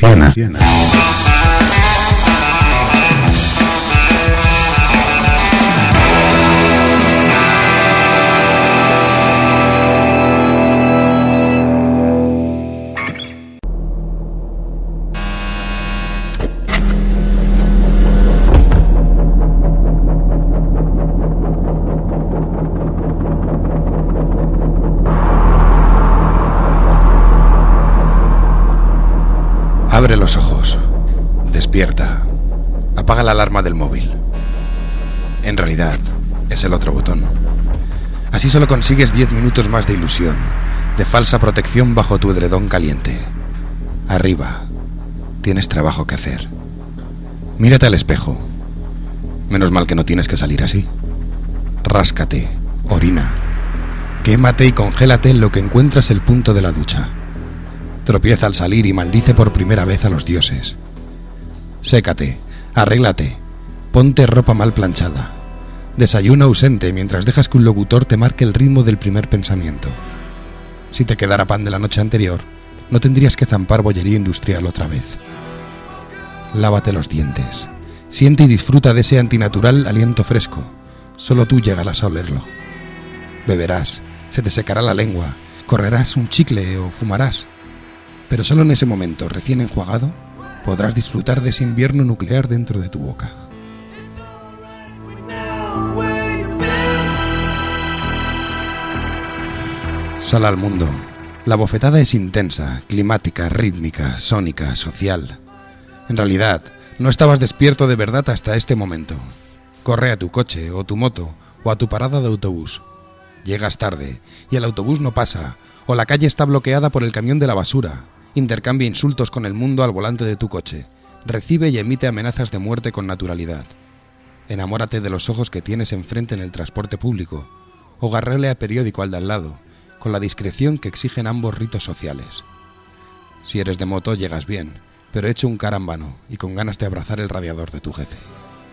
Luciana. Abre los ojos. Despierta. Apaga la alarma del móvil. En realidad, es el otro botón. Así solo consigues 10 minutos más de ilusión, de falsa protección bajo tu edredón caliente. Arriba. Tienes trabajo que hacer. Mírate al espejo. Menos mal que no tienes que salir así. Ráscate. Orina. Quémate y congélate en lo que encuentras el punto de la ducha. Tropieza al salir y maldice por primera vez a los dioses. Sécate, arréglate, ponte ropa mal planchada. Desayuna ausente mientras dejas que un locutor te marque el ritmo del primer pensamiento. Si te quedara pan de la noche anterior, no tendrías que zampar bollería industrial otra vez. Lávate los dientes. Siente y disfruta de ese antinatural aliento fresco. Solo tú llegarás a olerlo. Beberás, se te secará la lengua, correrás un chicle o fumarás. Pero solo en ese momento, recién enjuagado, podrás disfrutar de ese invierno nuclear dentro de tu boca. Sal al mundo. La bofetada es intensa, climática, rítmica, sónica, social. En realidad, no estabas despierto de verdad hasta este momento. Corre a tu coche, o tu moto, o a tu parada de autobús. Llegas tarde, y el autobús no pasa, o la calle está bloqueada por el camión de la basura. Intercambia insultos con el mundo al volante de tu coche. Recibe y emite amenazas de muerte con naturalidad. Enamórate de los ojos que tienes enfrente en el transporte público, o garrélea periódico al de al lado, con la discreción que exigen ambos ritos sociales. Si eres de moto llegas bien, pero hecho un carambano y con ganas de abrazar el radiador de tu jefe.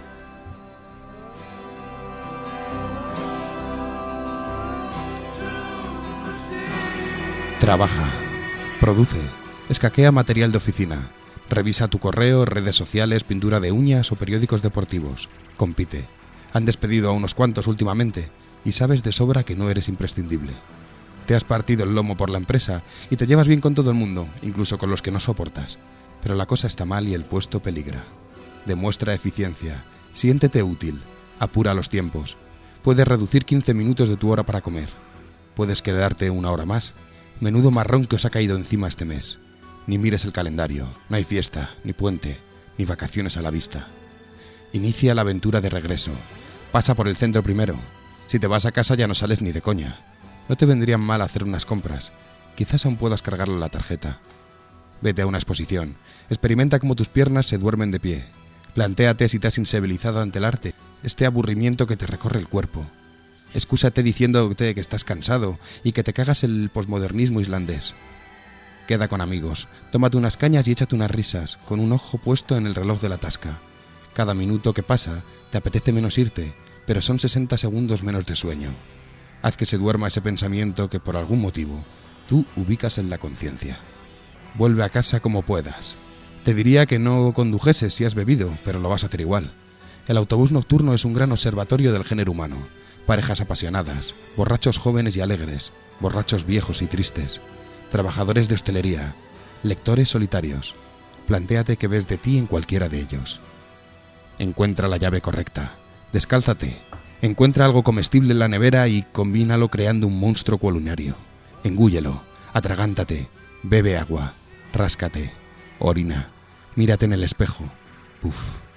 Trabaja, produce, escaquea material de oficina, revisa tu correo, redes sociales, pintura de uñas o periódicos deportivos. Compite. Han despedido a unos cuantos últimamente y sabes de sobra que no eres imprescindible. Te has partido el lomo por la empresa y te llevas bien con todo el mundo, incluso con los que no soportas. Pero la cosa está mal y el puesto peligra. Demuestra eficiencia. Siéntete útil. Apura los tiempos. Puedes reducir 15 minutos de tu hora para comer. Puedes quedarte una hora más. Menudo marrón que os ha caído encima este mes. Ni mires el calendario. No hay fiesta, ni puente, ni vacaciones a la vista. Inicia la aventura de regreso. Pasa por el centro primero. Si te vas a casa ya no sales ni de coña. No te vendrían mal hacer unas compras. Quizás aún puedas cargarlo en la tarjeta. Vete a una exposición. Experimenta cómo tus piernas se duermen de pie. Plantéate si te has insensibilizado ante el arte, este aburrimiento que te recorre el cuerpo. Excúsate diciéndote que estás cansado y que te cagas el posmodernismo islandés. Queda con amigos, tómate unas cañas y échate unas risas, con un ojo puesto en el reloj de la tasca. Cada minuto que pasa, te apetece menos irte, pero son 60 segundos menos de sueño. Haz que se duerma ese pensamiento que por algún motivo tú ubicas en la conciencia. Vuelve a casa como puedas. Te diría que no condujeses si has bebido, pero lo vas a hacer igual. El autobús nocturno es un gran observatorio del género humano. Parejas apasionadas, borrachos jóvenes y alegres, borrachos viejos y tristes, trabajadores de hostelería, lectores solitarios. Plantéate qué ves de ti en cualquiera de ellos. Encuentra la llave correcta. Descálzate. Encuentra algo comestible en la nevera y combínalo creando un monstruo culinario. Engúllelo, atragántate, bebe agua, ráscate, orina, mírate en el espejo. Uf.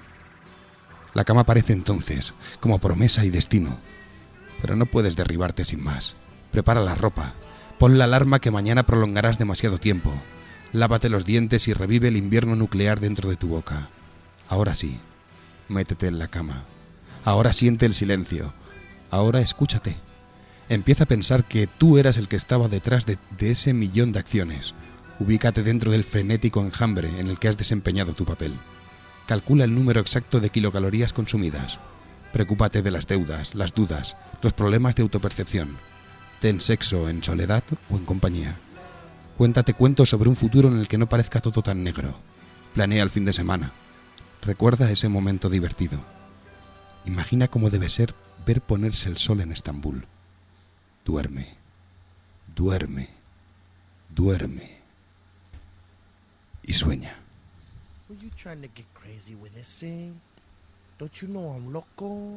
La cama aparece entonces, como promesa y destino. Pero no puedes derribarte sin más. Prepara la ropa. Pon la alarma que mañana prolongarás demasiado tiempo. Lávate los dientes y revive el invierno nuclear dentro de tu boca. Ahora sí, métete en la cama. Ahora siente el silencio. Ahora escúchate. Empieza a pensar que tú eras el que estaba detrás de ese millón de acciones. Ubícate dentro del frenético enjambre en el que has desempeñado tu papel. Calcula el número exacto de kilocalorías consumidas. Preocúpate de las deudas, las dudas, los problemas de autopercepción. Ten sexo en soledad o en compañía. Cuéntate cuentos sobre un futuro en el que no parezca todo tan negro. Planea el fin de semana. Recuerda ese momento divertido. Imagina cómo debe ser ver ponerse el sol en Estambul. Duerme, duerme, duerme. Y sueña. Were you trying to get crazy with this thing? Don't you know I'm loco?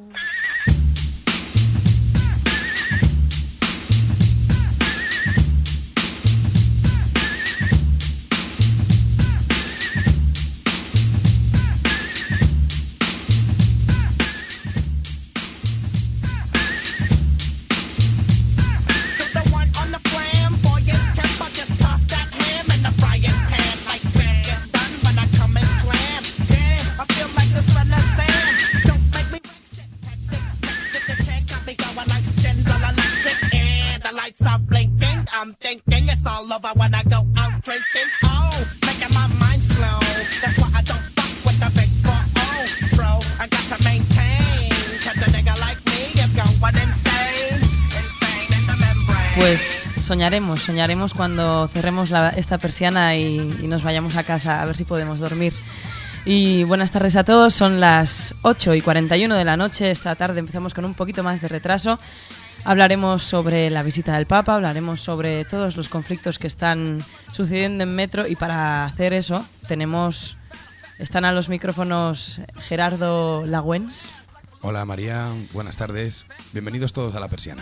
Soñaremos cuando cerremos esta persiana y nos vayamos a casa, a ver si podemos dormir. Y buenas tardes a todos, son las 8:41 de la noche. Esta tarde empezamos con un poquito más de retraso. Hablaremos sobre la visita del Papa, hablaremos sobre todos los conflictos que están sucediendo en Metro, y para hacer eso están a los micrófonos Gerardo Lagüens. Hola María, buenas tardes, bienvenidos todos a La Persiana.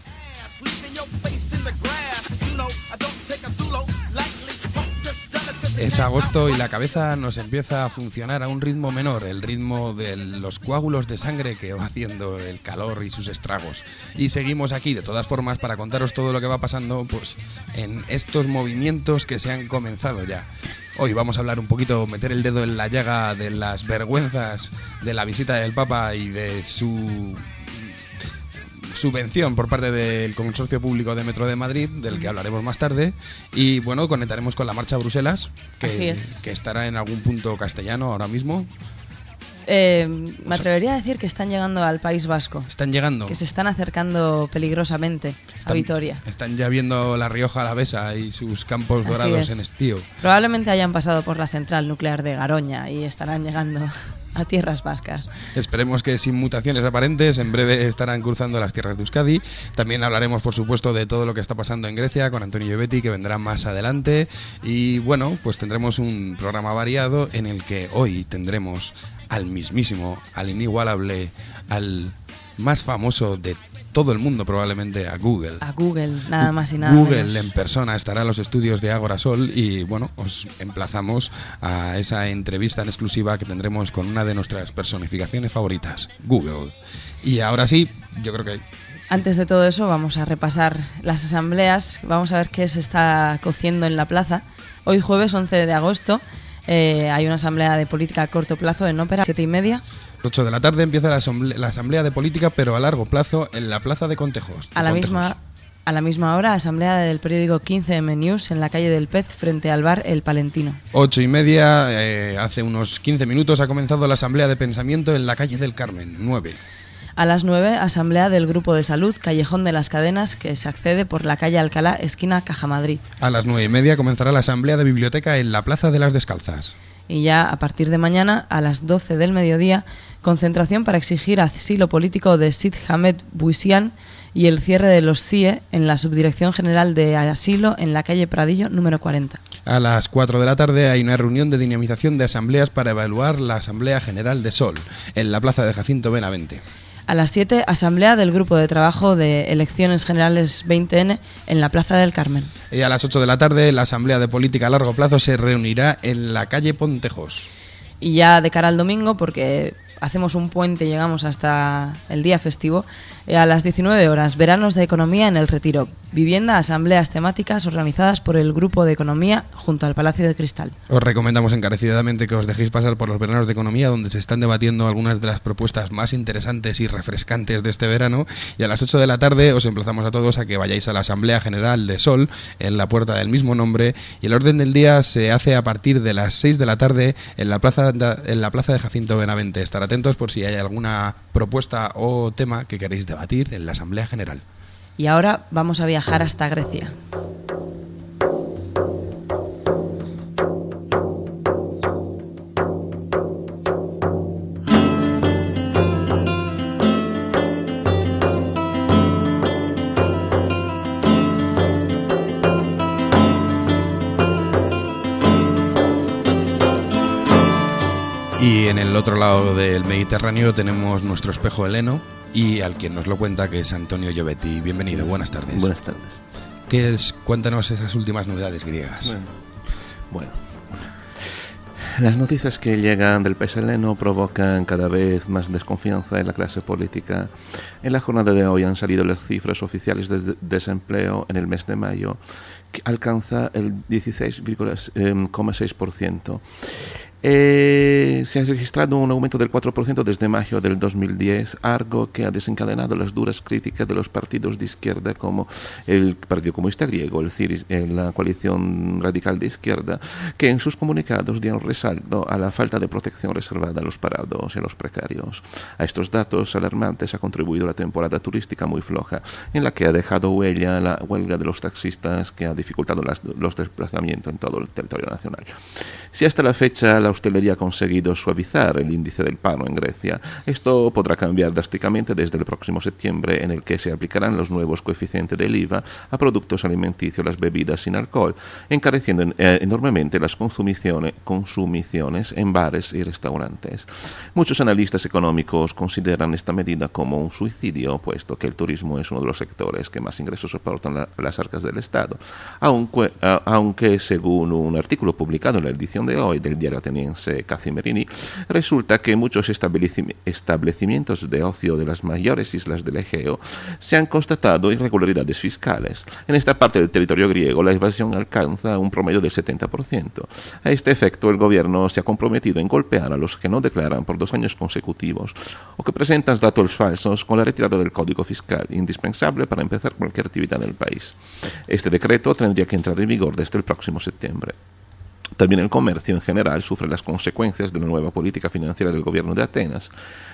Es agosto y la cabeza nos empieza a funcionar a un ritmo menor, el ritmo de los coágulos de sangre que va haciendo el calor y sus estragos. Y seguimos aquí, de todas formas, para contaros todo lo que va pasando pues en estos movimientos que se han comenzado ya. Hoy vamos a hablar un poquito, meter el dedo en la llaga de las vergüenzas de la visita del Papa y de su subvención por parte del Consorcio Público de Metro de Madrid, del que hablaremos más tarde, y bueno, conectaremos con la marcha a Bruselas, que estará en algún punto castellano ahora mismo. Me atrevería a decir que están llegando al País Vasco. ¿Están llegando? Que se están acercando peligrosamente a Vitoria. Están ya viendo la Rioja Alavesa y sus campos dorados en estío. Probablemente hayan pasado por la central nuclear de Garoña y estarán llegando a tierras vascas. Esperemos que sin mutaciones aparentes, en breve estarán cruzando las tierras de Euskadi. También hablaremos, por supuesto, de todo lo que está pasando en Grecia con Antonio Llobetti, que vendrá más adelante. Y bueno, pues tendremos un programa variado en el que hoy tendremos al mismísimo, al inigualable, al más famoso de todo el mundo probablemente, a Google. A Google, nada más y nada Google menos. En persona estará en los estudios de Ágora Sol y bueno, os emplazamos a esa entrevista en exclusiva que tendremos con una de nuestras personificaciones favoritas, Google. Y ahora sí, yo creo que... Antes de todo eso vamos a repasar las asambleas, vamos a ver qué se está cociendo en la plaza. Hoy jueves 11 de agosto hay una asamblea de política a corto plazo en Ópera, 7:30. 8 de la tarde empieza la asamblea de política, pero a largo plazo en la plaza de Contejos. A la misma hora, asamblea del periódico 15M News en la calle del Pez, frente al bar El Palentino. 8:30, hace unos 15 minutos ha comenzado la asamblea de pensamiento en la calle del Carmen, 9. A las 9, asamblea del Grupo de Salud, Callejón de las Cadenas, que se accede por la calle Alcalá, esquina Cajamadrid. A las 9:30 comenzará la asamblea de biblioteca en la Plaza de las Descalzas. Y ya a partir de mañana, a las 12 del mediodía, concentración para exigir asilo político de Sid Hamed Bouiziane y el cierre de los CIE en la Subdirección General de Asilo en la calle Pradillo, número 40. A las 4 de la tarde hay una reunión de dinamización de asambleas para evaluar la Asamblea General de Sol, en la Plaza de Jacinto Benavente. A las 7, asamblea del Grupo de Trabajo de Elecciones Generales 20N en la Plaza del Carmen. Y a las 8 de la tarde, la asamblea de política a largo plazo se reunirá en la calle Pontejos. Y ya de cara al domingo, porque hacemos un puente y llegamos hasta el día festivo, a las 19 horas, veranos de economía en el Retiro. Vivienda, asambleas temáticas organizadas por el Grupo de Economía junto al Palacio de Cristal. Os recomendamos encarecidamente que os dejéis pasar por los veranos de economía, donde se están debatiendo algunas de las propuestas más interesantes y refrescantes de este verano. Y a las 8 de la tarde os emplazamos a todos a que vayáis a la Asamblea General de Sol, en la puerta del mismo nombre. Y el orden del día se hace a partir de las 6 de la tarde en la plaza de Jacinto Benavente. Estar atentos por si hay alguna propuesta o tema que queréis debatir en la Asamblea General. Y ahora vamos a viajar hasta Grecia. Y en el otro lado del Mediterráneo tenemos nuestro espejo heleno y al quien nos lo cuenta, que es Antonio Giovetti. Bienvenido, buenas tardes. Buenas tardes. Cuéntanos esas últimas novedades griegas. Bueno, las noticias que llegan del país heleno provocan cada vez más desconfianza en la clase política. En la jornada de hoy han salido las cifras oficiales de desempleo en el mes de mayo, que alcanza el 16,6%. Se ha registrado un aumento del 4% desde mayo del 2010, algo que ha desencadenado las duras críticas de los partidos de izquierda como el Partido Comunista Griego, el Syriza, la coalición radical de izquierda, que en sus comunicados dieron resalto a la falta de protección reservada a los parados y a los precarios. A estos datos alarmantes ha contribuido la temporada turística muy floja, en la que ha dejado huella la huelga de los taxistas, que ha dificultado los desplazamientos en todo el territorio nacional. Si hasta la fecha la hostelería ha conseguido suavizar el índice del paro en Grecia, esto podrá cambiar drásticamente desde el próximo septiembre, en el que se aplicarán los nuevos coeficientes del IVA a productos alimenticios y las bebidas sin alcohol, encareciendo enormemente las consumiciones en bares y restaurantes. Muchos analistas económicos consideran esta medida como un suicidio, puesto que el turismo es uno de los sectores que más ingresos soportan las arcas del Estado, aunque según un artículo publicado en la edición de hoy del diario ateniense Kathimerini, resulta que muchos establecimientos de ocio de las mayores islas del Egeo se han constatado irregularidades fiscales. En esta parte del territorio griego la evasión alcanza un promedio del 70%. A este efecto, el gobierno se ha comprometido en golpear a los que no declaran por 2 años consecutivos o que presentan datos falsos con la retirada del código fiscal, indispensable para empezar cualquier actividad en el país. Este decreto tendría que entrar en vigor desde el próximo septiembre. También el comercio en general sufre las consecuencias de la nueva política financiera del gobierno de Atenas.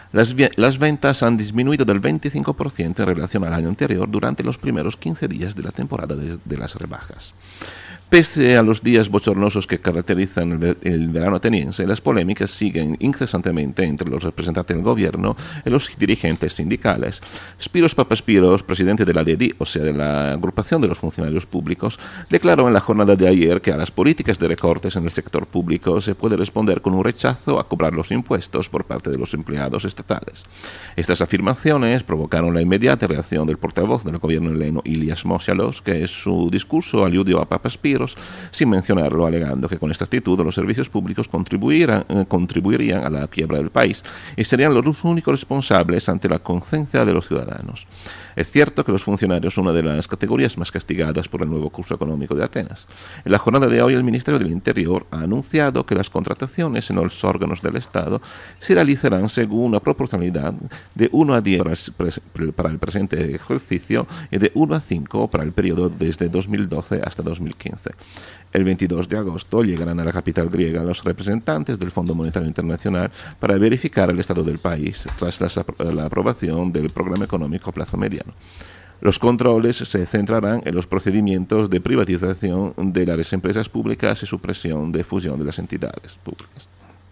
Las ventas han disminuido del 25% en relación al año anterior durante los primeros 15 días de la temporada de las rebajas. Pese a los días bochornosos que caracterizan el verano ateniense, las polémicas siguen incesantemente entre los representantes del gobierno y los dirigentes sindicales. Spyros Papaspyros, presidente de la DEDI, o sea, de la agrupación de los funcionarios públicos, declaró en la jornada de ayer que a las políticas de recortes en el sector público se puede responder con un rechazo a cobrar los impuestos por parte de los empleados estatales. Estas afirmaciones provocaron la inmediata reacción del portavoz del gobierno heleno, Ilias Mossialos, que en su discurso aludió a Papaspyros sin mencionarlo, alegando que con esta actitud los servicios públicos contribuirían a la quiebra del país y serían los únicos responsables ante la conciencia de los ciudadanos. Es cierto que los funcionarios son una de las categorías más castigadas por el nuevo curso económico de Atenas. En la jornada de hoy, el Ministerio del Interior ha anunciado que las contrataciones en los órganos del Estado se realizarán según una proporcionalidad de 1 a 10 para el presente ejercicio y de 1 a 5 para el periodo desde 2012 hasta 2015. El 22 de agosto llegarán a la capital griega los representantes del Fondo Monetario Internacional para verificar el estado del país tras la aprobación del programa económico a plazo mediano. Los controles se centrarán en los procedimientos de privatización de las empresas públicas y supresión de fusión de las entidades públicas.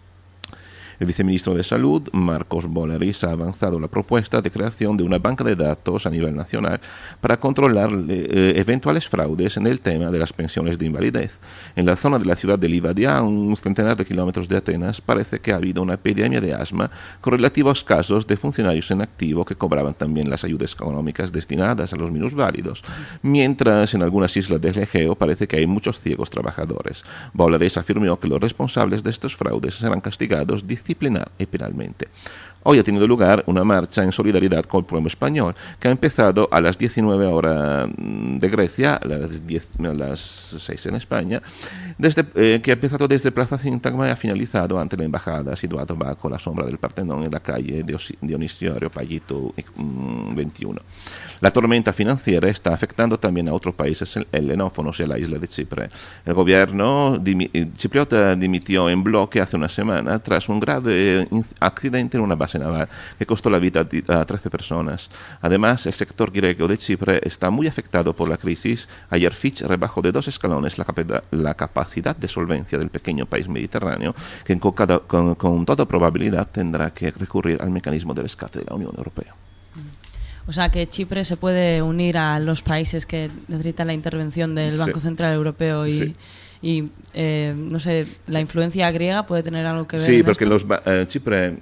El viceministro de Salud, Marcos Boleris, ha avanzado la propuesta de creación de una banca de datos a nivel nacional para controlar eventuales fraudes en el tema de las pensiones de invalidez. En la zona de la ciudad de Livadia, a un centenar de kilómetros de Atenas, parece que ha habido una epidemia de asma con relativos casos de funcionarios en activo que cobraban también las ayudas económicas destinadas a los minusválidos, mientras en algunas islas del Egeo parece que hay muchos ciegos trabajadores. Boleris afirmó que los responsables de estos fraudes serán castigados disciplinar y penalmente. Hoy ha tenido lugar una marcha en solidaridad con el pueblo español, que ha empezado a las 19 horas de Grecia, a las 6 en España, que ha empezado desde Plaza Sintagma y ha finalizado ante la embajada situada bajo la sombra del Partenón en la calle Dionisio Areopagito 21. La tormenta financiera está afectando también a otros países helenófonos y a la isla de Chipre. El gobierno chipriota dimitió en bloque hace una semana tras un grave accidente en una base naval que costó la vida a 13 personas. Además, el sector griego de Chipre está muy afectado por la crisis. Ayer Fitch rebajó de 2 escalones la capacidad de solvencia del pequeño país mediterráneo, que con toda probabilidad tendrá que recurrir al mecanismo de rescate de la Unión Europea. O sea que Chipre se puede unir a los países que necesitan la intervención del Banco Central Europeo y Y no sé, ¿la influencia griega puede tener algo que ver? Sí, en porque esto? Chipre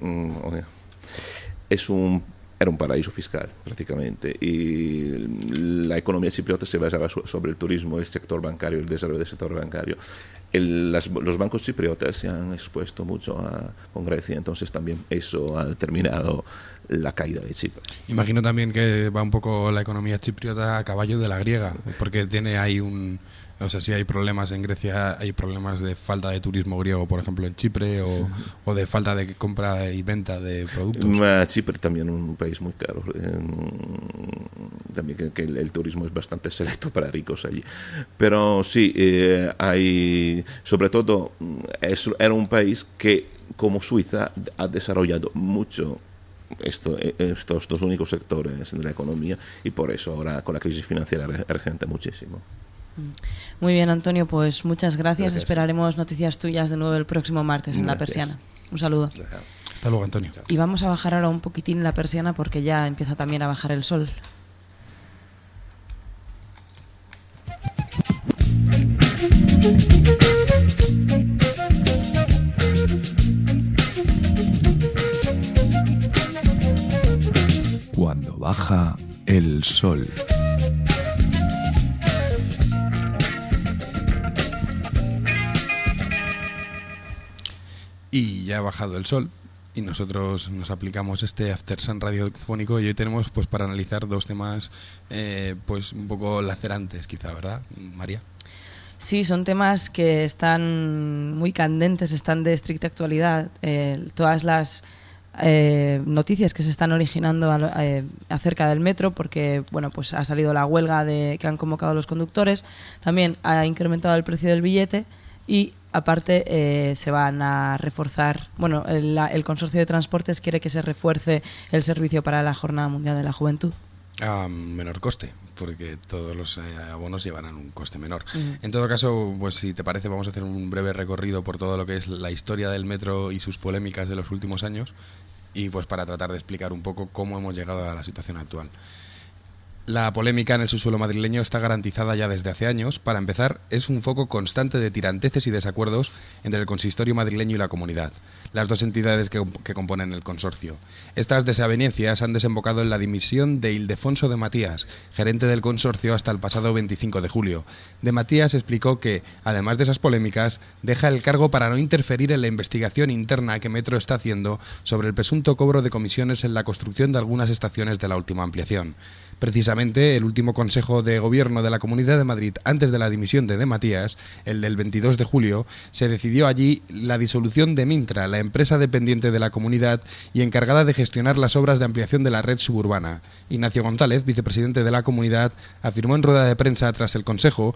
era un paraíso fiscal prácticamente, y la economía chipriota se basaba sobre el turismo, el sector bancario, el desarrollo del sector bancario. Los bancos chipriotas se han expuesto mucho con Grecia, entonces también eso ha determinado la caída de Chipre. Imagino también que va un poco la economía chipriota a caballo de la griega, porque tiene ahí o sea, si hay problemas en Grecia, hay problemas de falta de turismo griego, por ejemplo, en Chipre, o de falta de compra y venta de productos. Chipre también es un país muy caro. También que el turismo es bastante selecto para ricos allí. Pero sí, hay, sobre todo, era un país que, como Suiza, ha desarrollado mucho estos dos únicos sectores de la economía, y por eso ahora con la crisis financiera resiente muchísimo. Muy bien, Antonio, pues muchas gracias. Gracias. Esperaremos noticias tuyas de nuevo el próximo martes en La Persiana. Un saludo. Hasta luego, Antonio. Y vamos a bajar ahora un poquitín la persiana porque ya empieza también a bajar el sol. Cuando baja el sol. Y ya ha bajado el sol y nosotros nos aplicamos este After Sun radiofónico, y hoy tenemos pues para analizar dos temas pues un poco lacerantes quizá, ¿verdad, María? Sí, son temas que están muy candentes, están de estricta actualidad. Todas las noticias que se están originando acerca del metro, porque bueno, pues ha salido la huelga que han convocado los conductores, también ha incrementado el precio del billete, y aparte se van a reforzar, bueno, el consorcio de transportes quiere que se refuerce el servicio para la Jornada Mundial de la Juventud. A menor coste, porque todos los abonos llevarán un coste menor. En todo caso, pues si te parece, vamos a hacer un breve recorrido por todo lo que es la historia del metro y sus polémicas de los últimos años, y pues para tratar de explicar un poco cómo hemos llegado a la situación actual. La polémica en el subsuelo madrileño está garantizada ya desde hace años. Para empezar, es un foco constante de tiranteces y desacuerdos entre el consistorio madrileño y la comunidad, las dos entidades que componen el consorcio. Estas desavenencias han desembocado en la dimisión de Ildefonso de Matías, gerente del consorcio hasta el pasado 25 de julio. De Matías explicó que, además de esas polémicas, deja el cargo para no interferir en la investigación interna que Metro está haciendo sobre el presunto cobro de comisiones en la construcción de algunas estaciones de la última ampliación. Precisamente, el último Consejo de Gobierno de la Comunidad de Madrid, antes de la dimisión de Matías, el del 22 de julio, se decidió allí la disolución de Mintra, la empresa dependiente de la comunidad y encargada de gestionar las obras de ampliación de la red suburbana. Ignacio González, vicepresidente de la comunidad, afirmó en rueda de prensa tras el Consejo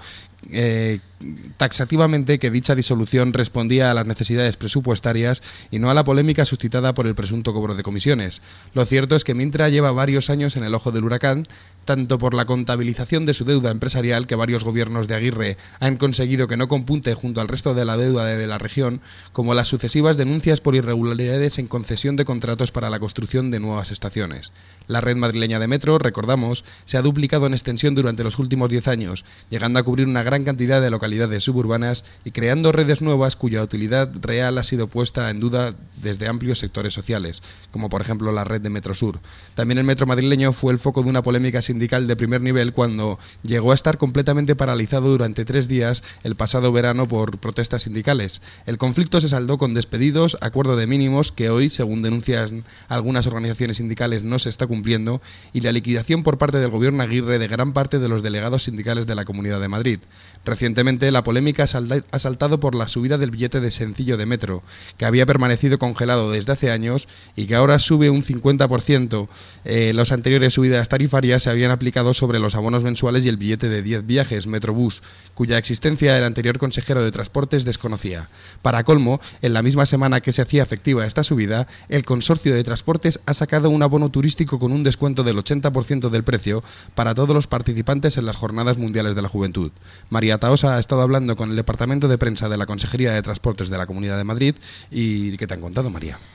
taxativamente que dicha disolución respondía a las necesidades presupuestarias y no a la polémica suscitada por el presunto cobro de comisiones. Lo cierto es que Mintra lleva varios años en el ojo del huracán, tanto por la contabilización de su deuda empresarial, que varios gobiernos de Aguirre han conseguido que no compunte junto al resto de la deuda de la región, como las sucesivas denuncias por irregularidades en concesión de contratos para la construcción de nuevas estaciones. La red madrileña de metro, recordamos, se ha duplicado en extensión durante los últimos 10 años, llegando a cubrir una gran cantidad de localidades suburbanas y creando redes nuevas cuya utilidad real ha sido puesta en duda desde amplios sectores sociales, como por ejemplo la red de Metrosur. También el metro madrileño fue el foco de una polémica sindical de primer nivel cuando llegó a estar completamente paralizado durante 3 días el pasado verano por protestas sindicales. El conflicto se saldó con despedidos, acuerdo de mínimos que hoy, según denuncian algunas organizaciones sindicales, no se está cumpliendo, y la liquidación por parte del gobierno Aguirre de gran parte de los delegados sindicales de la Comunidad de Madrid. Recientemente la polémica ha saltado por la subida del billete de sencillo de metro, que había permanecido congelado desde hace años y que ahora sube un 50%. Las anteriores subidas tarifarias se habían aplicado sobre los abonos mensuales y el billete de 10 viajes Metrobús, cuya existencia el anterior consejero de Transportes desconocía. Para colmo, en la misma semana que se hacía efectiva esta subida, el consorcio de Transportes ha sacado un abono turístico con un descuento del 80% del precio para todos los participantes en las Jornadas Mundiales de la Juventud. María Tahosa ha estado hablando con el Departamento de Prensa de la Consejería de Transportes de la Comunidad de Madrid. ¿Y qué te han contado, María?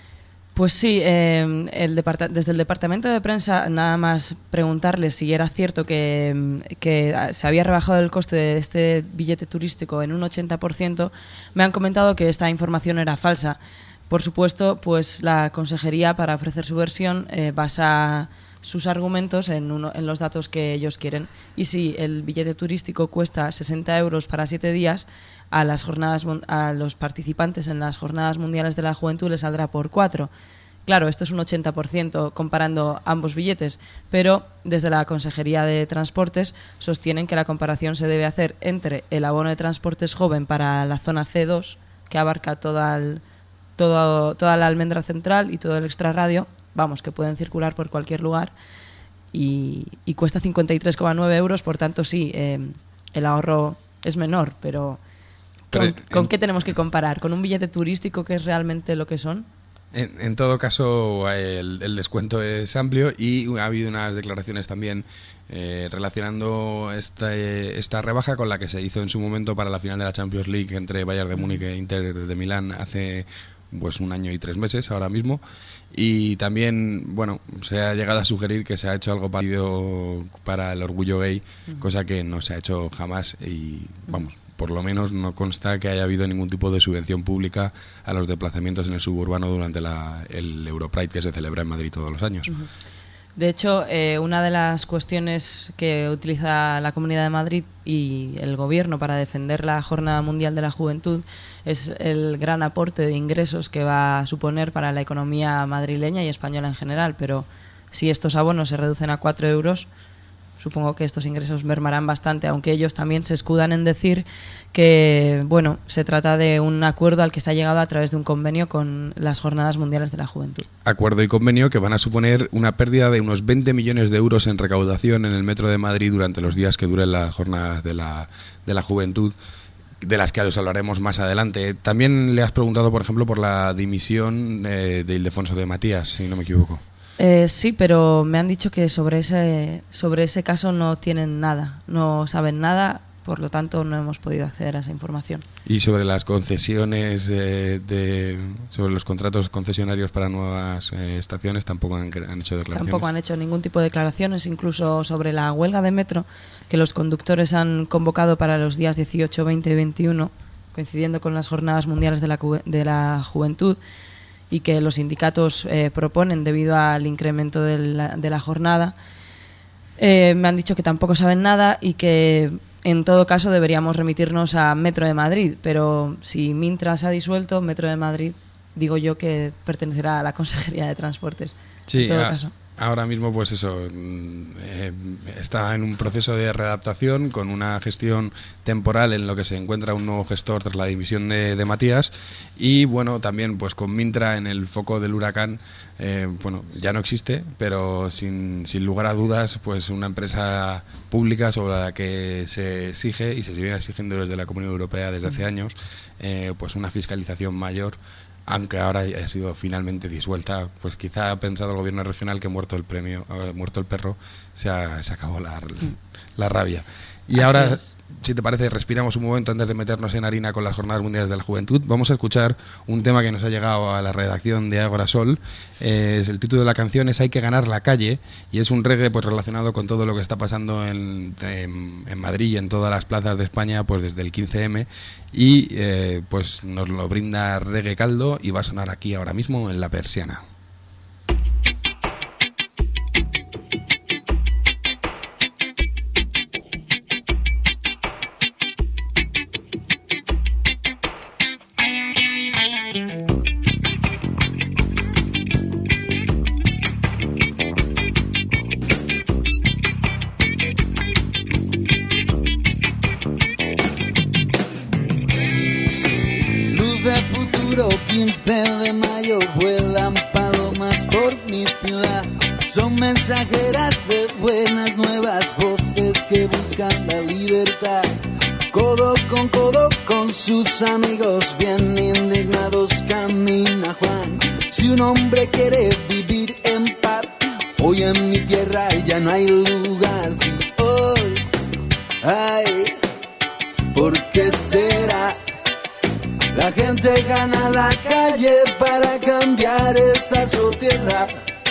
Pues sí, desde el departamento de prensa nada más preguntarles si era cierto que se había rebajado el coste de este billete turístico en un 80%, me han comentado que esta información era falsa. Por supuesto, pues la consejería, para ofrecer su versión, basa sus argumentos en los datos que ellos quieren. Y si el billete turístico cuesta 60 euros para 7 días, a los participantes en las Jornadas Mundiales de la Juventud les saldrá por 4. Claro, esto es un 80% comparando ambos billetes, pero desde la Consejería de Transportes sostienen que la comparación se debe hacer entre el abono de transportes joven para la zona C2, que abarca toda la Almendra Central y todo el extrarradio, que pueden circular por cualquier lugar, y cuesta 53,9 euros, por tanto sí, el ahorro es menor, pero ¿con qué tenemos que comparar? ¿Con un billete turístico, que es realmente lo que son? En todo caso, el descuento es amplio, y ha habido unas declaraciones también relacionando esta rebaja con la que se hizo en su momento para la final de la Champions League entre Bayern de Múnich e Inter de Milán hace pues 1 año y 3 meses ahora mismo. Y también, se ha llegado a sugerir que se ha hecho algo parecido para el orgullo gay, cosa que no se ha hecho jamás, y por lo menos no consta que haya habido ningún tipo de subvención pública a los desplazamientos en el suburbano durante el Europride, que se celebra en Madrid todos los años. De hecho, una de las cuestiones que utiliza la Comunidad de Madrid y el Gobierno para defender la Jornada Mundial de la Juventud es el gran aporte de ingresos que va a suponer para la economía madrileña y española en general. Pero si estos abonos se reducen a 4 euros, supongo que estos ingresos mermarán bastante, aunque ellos también se escudan en decir que, se trata de un acuerdo al que se ha llegado a través de un convenio con las Jornadas Mundiales de la Juventud. Acuerdo y convenio que van a suponer una pérdida de unos 20 millones de euros en recaudación en el Metro de Madrid durante los días que duren las Jornadas de la Juventud, de las que os hablaremos más adelante. También le has preguntado, por ejemplo, por la dimisión de Ildefonso de Matías, si no me equivoco. Sí, pero me han dicho que sobre ese caso no tienen nada, no saben nada, por lo tanto no hemos podido acceder a esa información. Y sobre las concesiones, sobre los contratos concesionarios para nuevas estaciones, tampoco han hecho declaraciones. Tampoco han hecho ningún tipo de declaraciones, incluso sobre la huelga de metro, que los conductores han convocado para los días 18, 20 y 21, coincidiendo con las Jornadas Mundiales de la Juventud, y que los sindicatos proponen debido al incremento de la jornada. Me han dicho que tampoco saben nada y que en todo caso deberíamos remitirnos a Metro de Madrid, pero si Mintra se ha disuelto, Metro de Madrid digo yo que pertenecerá a la Consejería de Transportes. Sí, en todo caso. Ahora mismo pues eso, está en un proceso de readaptación con una gestión temporal en lo que se encuentra un nuevo gestor tras la dimisión de Matías, y también pues con Mintra en el foco del huracán. Ya no existe, pero sin lugar a dudas pues una empresa pública sobre la que se exige y se viene exigiendo desde la Comunidad Europea desde hace años pues una fiscalización mayor, aunque ahora haya sido finalmente disuelta. Pues quizá ha pensado el gobierno regional que muerto el perro se acabó la rabia. Y así ahora, es. Si te parece, respiramos un momento antes de meternos en harina con las Jornadas Mundiales de la Juventud. Vamos a escuchar un tema que nos ha llegado a la redacción de Ágora Sol. El título de la canción es Hay que ganar la calle, y es un reggae pues relacionado con todo lo que está pasando en Madrid y en todas las plazas de España pues desde el 15M, y pues nos lo brinda Reggae Caldo, y va a sonar aquí ahora mismo en La Persiana. Mensajeras de buenas nuevas, voces que buscan la libertad. Codo con sus amigos, bien indignados camina Juan. Si un hombre quiere vivir en paz, hoy en mi tierra ya no hay lugar. Si hoy, ay, ¿por qué será? La gente gana la calle para cambiar esta sociedad.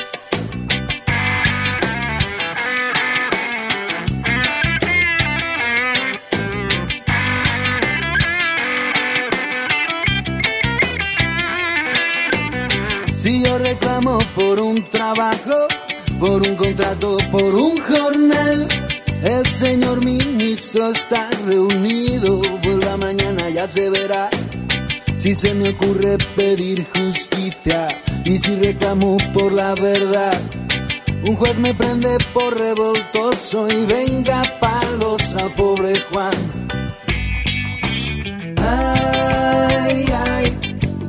Si yo reclamo por un trabajo, por un contrato, por un jornal, el señor ministro está reunido, vuelva mañana, ya se verá. Si se me ocurre pedir justicia y si reclamo por la verdad, un juez me prende por revoltoso y venga palos a pobre Juan. Ay, ay,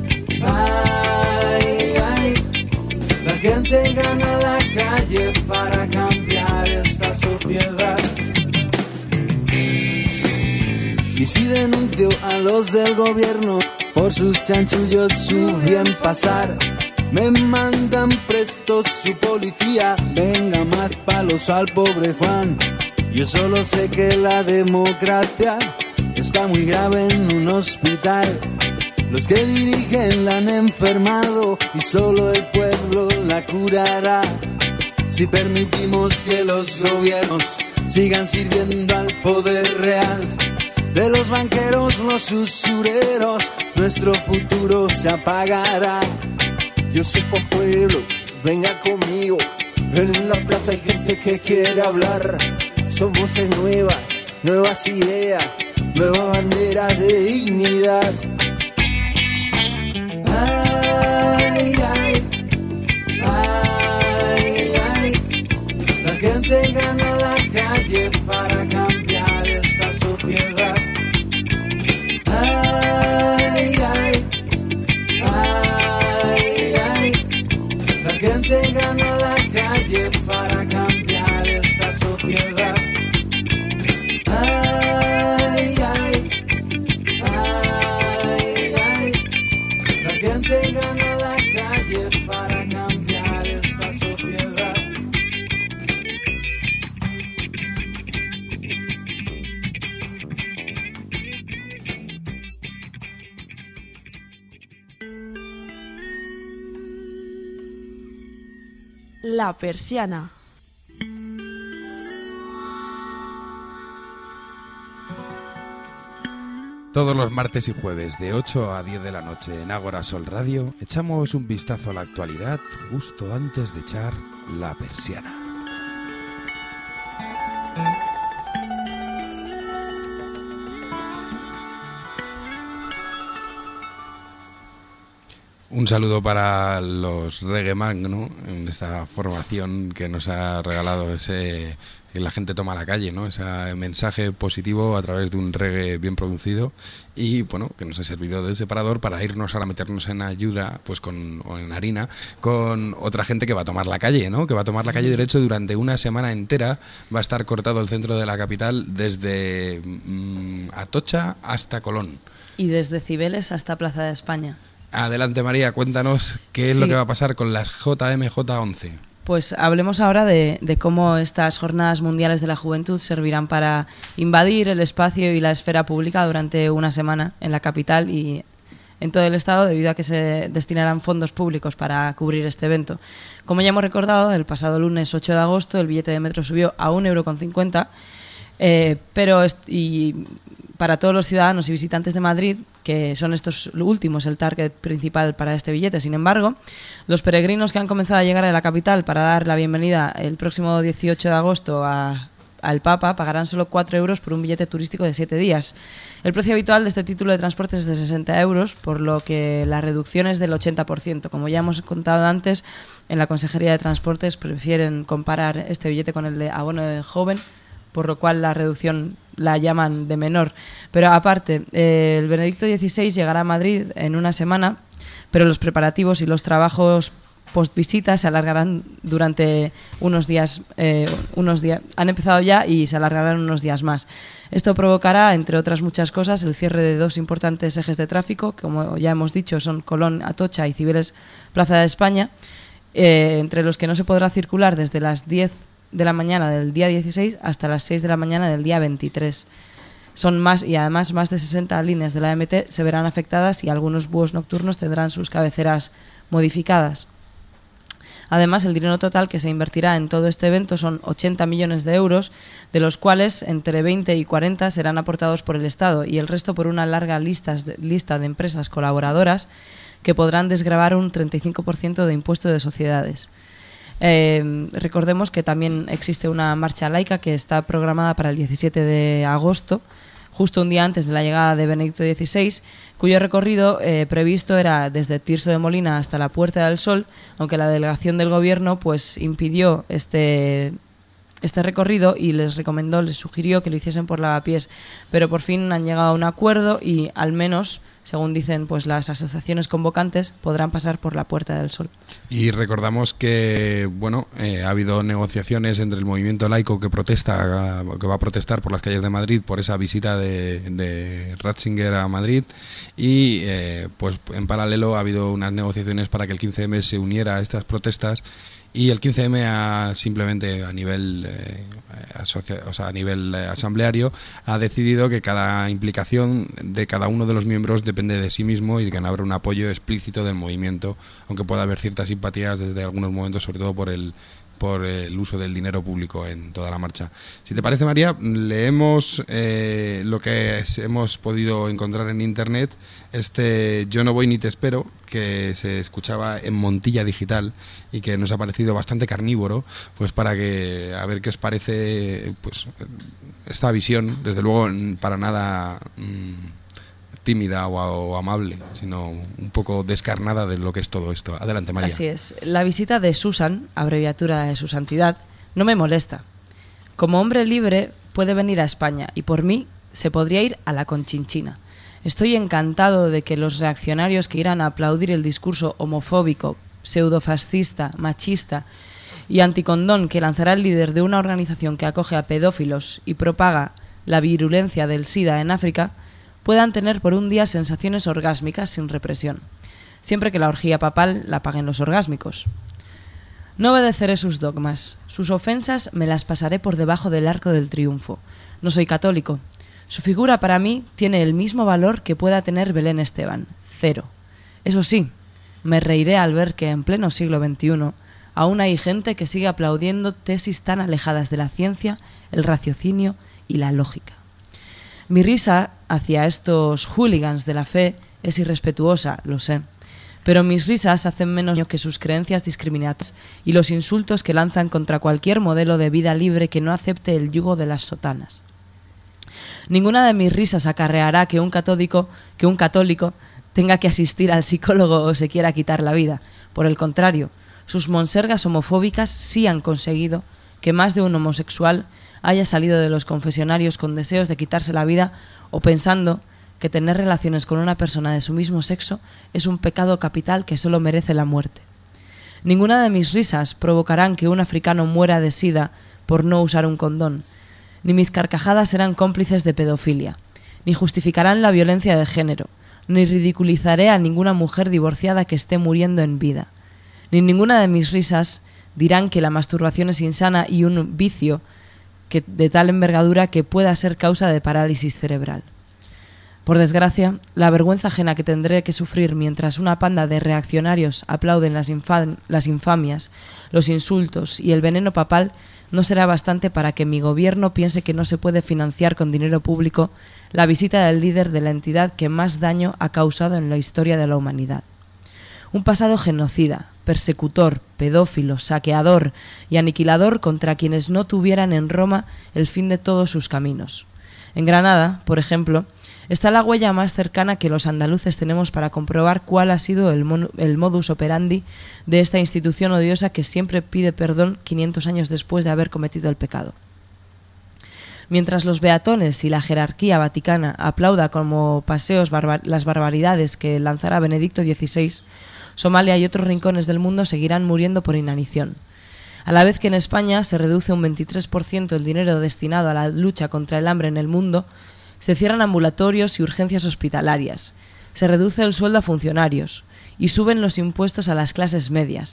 ay, ay, la gente gana la calle para cambiar esta sociedad. Y si denuncio a los del gobierno por sus chanchullos, su bien pasar, me mandan presto su policía, venga más palos al pobre Juan. Yo solo sé que la democracia está muy grave en un hospital. Los que dirigen la han enfermado y solo el pueblo la curará. Si permitimos que los gobiernos sigan sirviendo al poder real, de los banqueros, los usureros, nuestro futuro se apagará. Yo soy pueblo, venga conmigo. En la plaza hay gente que quiere hablar. Somos en nuevas ideas, nueva bandera de dignidad. Ay, ay, ay, ay, la gente gana la calle para cambiar esta sociedad. Ay, ay, ay, ay, la gente gana la calle para cambiar esta sociedad. Ay, ay, ay, ay, la gente gana la calle para cambiar esta sociedad. La Persiana. Todos los martes y jueves de 8 a 10 de la noche en Ágora Sol Radio echamos un vistazo a la actualidad justo antes de echar la persiana. Un saludo para los Reggae Magno, en esta formación que nos ha regalado ese que la gente toma la calle, ¿no? Ese mensaje positivo a través de un reggae bien producido y, bueno, que nos ha servido de separador para irnos ahora a meternos en ayuda, pues o en harina, con otra gente que va a tomar la calle, ¿no? Que va a tomar la calle, de hecho, durante una semana entera va a estar cortado el centro de la capital desde Atocha hasta Colón. Y desde Cibeles hasta Plaza de España. Adelante, María, cuéntanos qué es lo que va a pasar con las JMJ11. Pues hablemos ahora de cómo estas jornadas mundiales de la juventud servirán para invadir el espacio y la esfera pública durante una semana en la capital y en todo el estado, debido a que se destinarán fondos públicos para cubrir este evento. Como ya hemos recordado, el pasado lunes 8 de agosto el billete de metro subió a 1,50 €, pero para todos los ciudadanos y visitantes de Madrid, que son estos últimos el target principal para este billete. Sin embargo, los peregrinos que han comenzado a llegar a la capital para dar la bienvenida el próximo 18 de agosto al Papa pagarán solo 4 € por un billete turístico de 7 días. El precio habitual de este título de transporte es de 60 €, por lo que la reducción es del 80%. Como ya hemos contado antes, en la Consejería de Transportes prefieren comparar este billete con el de abono de joven, por lo cual la reducción la llaman de menor. Pero aparte, el Benedicto XVI llegará a Madrid en una semana, pero los preparativos y los trabajos post-visita se alargarán durante unos días. Han empezado ya y se alargarán unos días más. Esto provocará, entre otras muchas cosas, el cierre de dos importantes ejes de tráfico, como ya hemos dicho, son Colón, Atocha y Cibeles, Plaza de España, entre los que no se podrá circular desde las 10 de la mañana del día 16 hasta las 6 de la mañana del día 23. Son más, y además más de 60 líneas de la MT se verán afectadas y algunos búhos nocturnos tendrán sus cabeceras modificadas. Además, el dinero total que se invertirá en todo este evento son 80 millones de euros, de los cuales entre 20 y 40 serán aportados por el Estado y el resto por una larga lista de empresas colaboradoras que podrán desgravar un 35% de impuesto de sociedades. Recordemos que también existe una marcha laica que está programada para el 17 de agosto, justo un día antes de la llegada de Benedicto XVI, cuyo recorrido previsto era desde Tirso de Molina hasta la Puerta del Sol, aunque la delegación del gobierno pues impidió este recorrido y les sugirió que lo hiciesen por lavapiés, pero por fin han llegado a un acuerdo y al menos, según dicen pues las asociaciones convocantes, podrán pasar por la Puerta del Sol. Y recordamos que ha habido negociaciones entre el movimiento laico que va a protestar por las calles de Madrid por esa visita de Ratzinger a Madrid y pues en paralelo ha habido unas negociaciones para que el 15M se uniera a estas protestas. Y el 15M simplemente a nivel a nivel asambleario ha decidido que cada implicación de cada uno de los miembros depende de sí mismo y que no habrá un apoyo explícito del movimiento, aunque pueda haber ciertas simpatías desde algunos momentos, sobre todo por el uso del dinero público en toda la marcha. Si te parece, María, leemos lo que hemos podido encontrar en internet, Yo no voy ni te espero, que se escuchaba en Montilla Digital y que nos ha parecido bastante carnívoro, pues para que a ver qué os parece pues esta visión, desde luego para nada tímida o amable, sino un poco descarnada de lo que es todo esto. Adelante, María. Así es. La visita de Susan, abreviatura de su santidad, no me molesta. Como hombre libre puede venir a España y por mí se podría ir a la Conchinchina. Estoy encantado de que los reaccionarios que irán a aplaudir el discurso homofóbico, pseudofascista, machista y anticondón que lanzará el líder de una organización que acoge a pedófilos y propaga la virulencia del SIDA en África puedan tener por un día sensaciones orgásmicas sin represión, siempre que la orgía papal la paguen los orgásmicos. No obedeceré sus dogmas, sus ofensas me las pasaré por debajo del arco del triunfo. No soy católico. Su figura para mí tiene el mismo valor que pueda tener Belén Esteban, 0. Eso sí, me reiré al ver que en pleno siglo XXI aún hay gente que sigue aplaudiendo tesis tan alejadas de la ciencia, el raciocinio y la lógica. Mi risa hacia estos hooligans de la fe es irrespetuosa, lo sé, pero mis risas hacen menos daño que sus creencias discriminatorias y los insultos que lanzan contra cualquier modelo de vida libre que no acepte el yugo de las sotanas. Ninguna de mis risas acarreará que un católico tenga que asistir al psicólogo o se quiera quitar la vida. Por el contrario, sus monsergas homofóbicas sí han conseguido que más de un homosexual haya salido de los confesionarios con deseos de quitarse la vida o pensando que tener relaciones con una persona de su mismo sexo es un pecado capital que solo merece la muerte. Ninguna de mis risas provocarán que un africano muera de sida por no usar un condón, ni mis carcajadas serán cómplices de pedofilia, ni justificarán la violencia de género, ni ridiculizaré a ninguna mujer divorciada que esté muriendo en vida, ni ninguna de mis risas dirán que la masturbación es insana y un vicio que de tal envergadura que pueda ser causa de parálisis cerebral. Por desgracia, la vergüenza ajena que tendré que sufrir mientras una panda de reaccionarios aplauden las infamias, los insultos y el veneno papal no será bastante para que mi gobierno piense que no se puede financiar con dinero público la visita del líder de la entidad que más daño ha causado en la historia de la humanidad. Un pasado genocida, persecutor, pedófilo, saqueador y aniquilador contra quienes no tuvieran en Roma el fin de todos sus caminos. En Granada, por ejemplo, está la huella más cercana que los andaluces tenemos para comprobar cuál ha sido el modus operandi de esta institución odiosa que siempre pide perdón 500 años después de haber cometido el pecado. Mientras los beatones y la jerarquía vaticana aplauda como paseos las barbaridades que lanzará Benedicto XVI, Somalia y otros rincones del mundo seguirán muriendo por inanición. A la vez que en España se reduce un 23% el dinero destinado a la lucha contra el hambre en el mundo, se cierran ambulatorios y urgencias hospitalarias, se reduce el sueldo a funcionarios y suben los impuestos a las clases medias.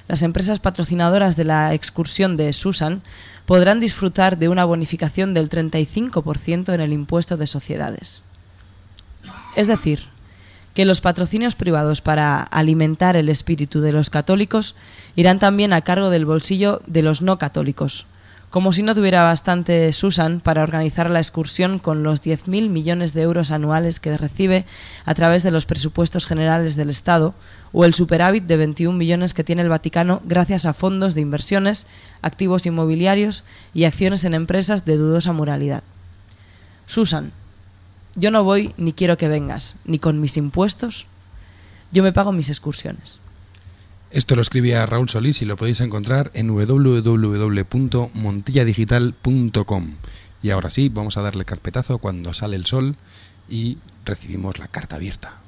las empresas patrocinadoras de la excursión de Susan podrán disfrutar de una bonificación del 35% en el impuesto de sociedades. Es decir, que los patrocinios privados para alimentar el espíritu de los católicos irán también a cargo del bolsillo de los no católicos, como si no tuviera bastante Susan para organizar la excursión con los 10.000 millones de euros anuales que recibe a través de los presupuestos generales del Estado, o el superávit de 21 millones que tiene el Vaticano gracias a fondos de inversiones, activos inmobiliarios y acciones en empresas de dudosa moralidad. Susan, yo no voy ni quiero que vengas, ni con mis impuestos. Yo me pago mis excursiones. Esto lo escribía Raúl Solís y lo podéis encontrar en www.montilladigital.com. Y ahora sí, vamos a darle carpetazo cuando sale el sol y recibimos la carta abierta.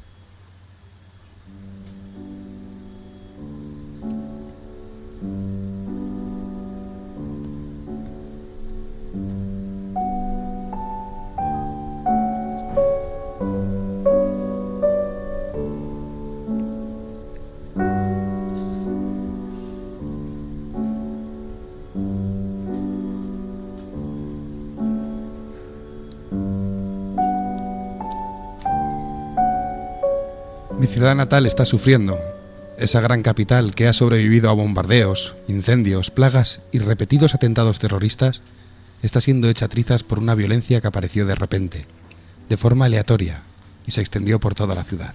Mi ciudad natal está sufriendo. Esa gran capital que ha sobrevivido a bombardeos, incendios, plagas y repetidos atentados terroristas está siendo hecha trizas por una violencia que apareció de repente, de forma aleatoria, y se extendió por toda la ciudad.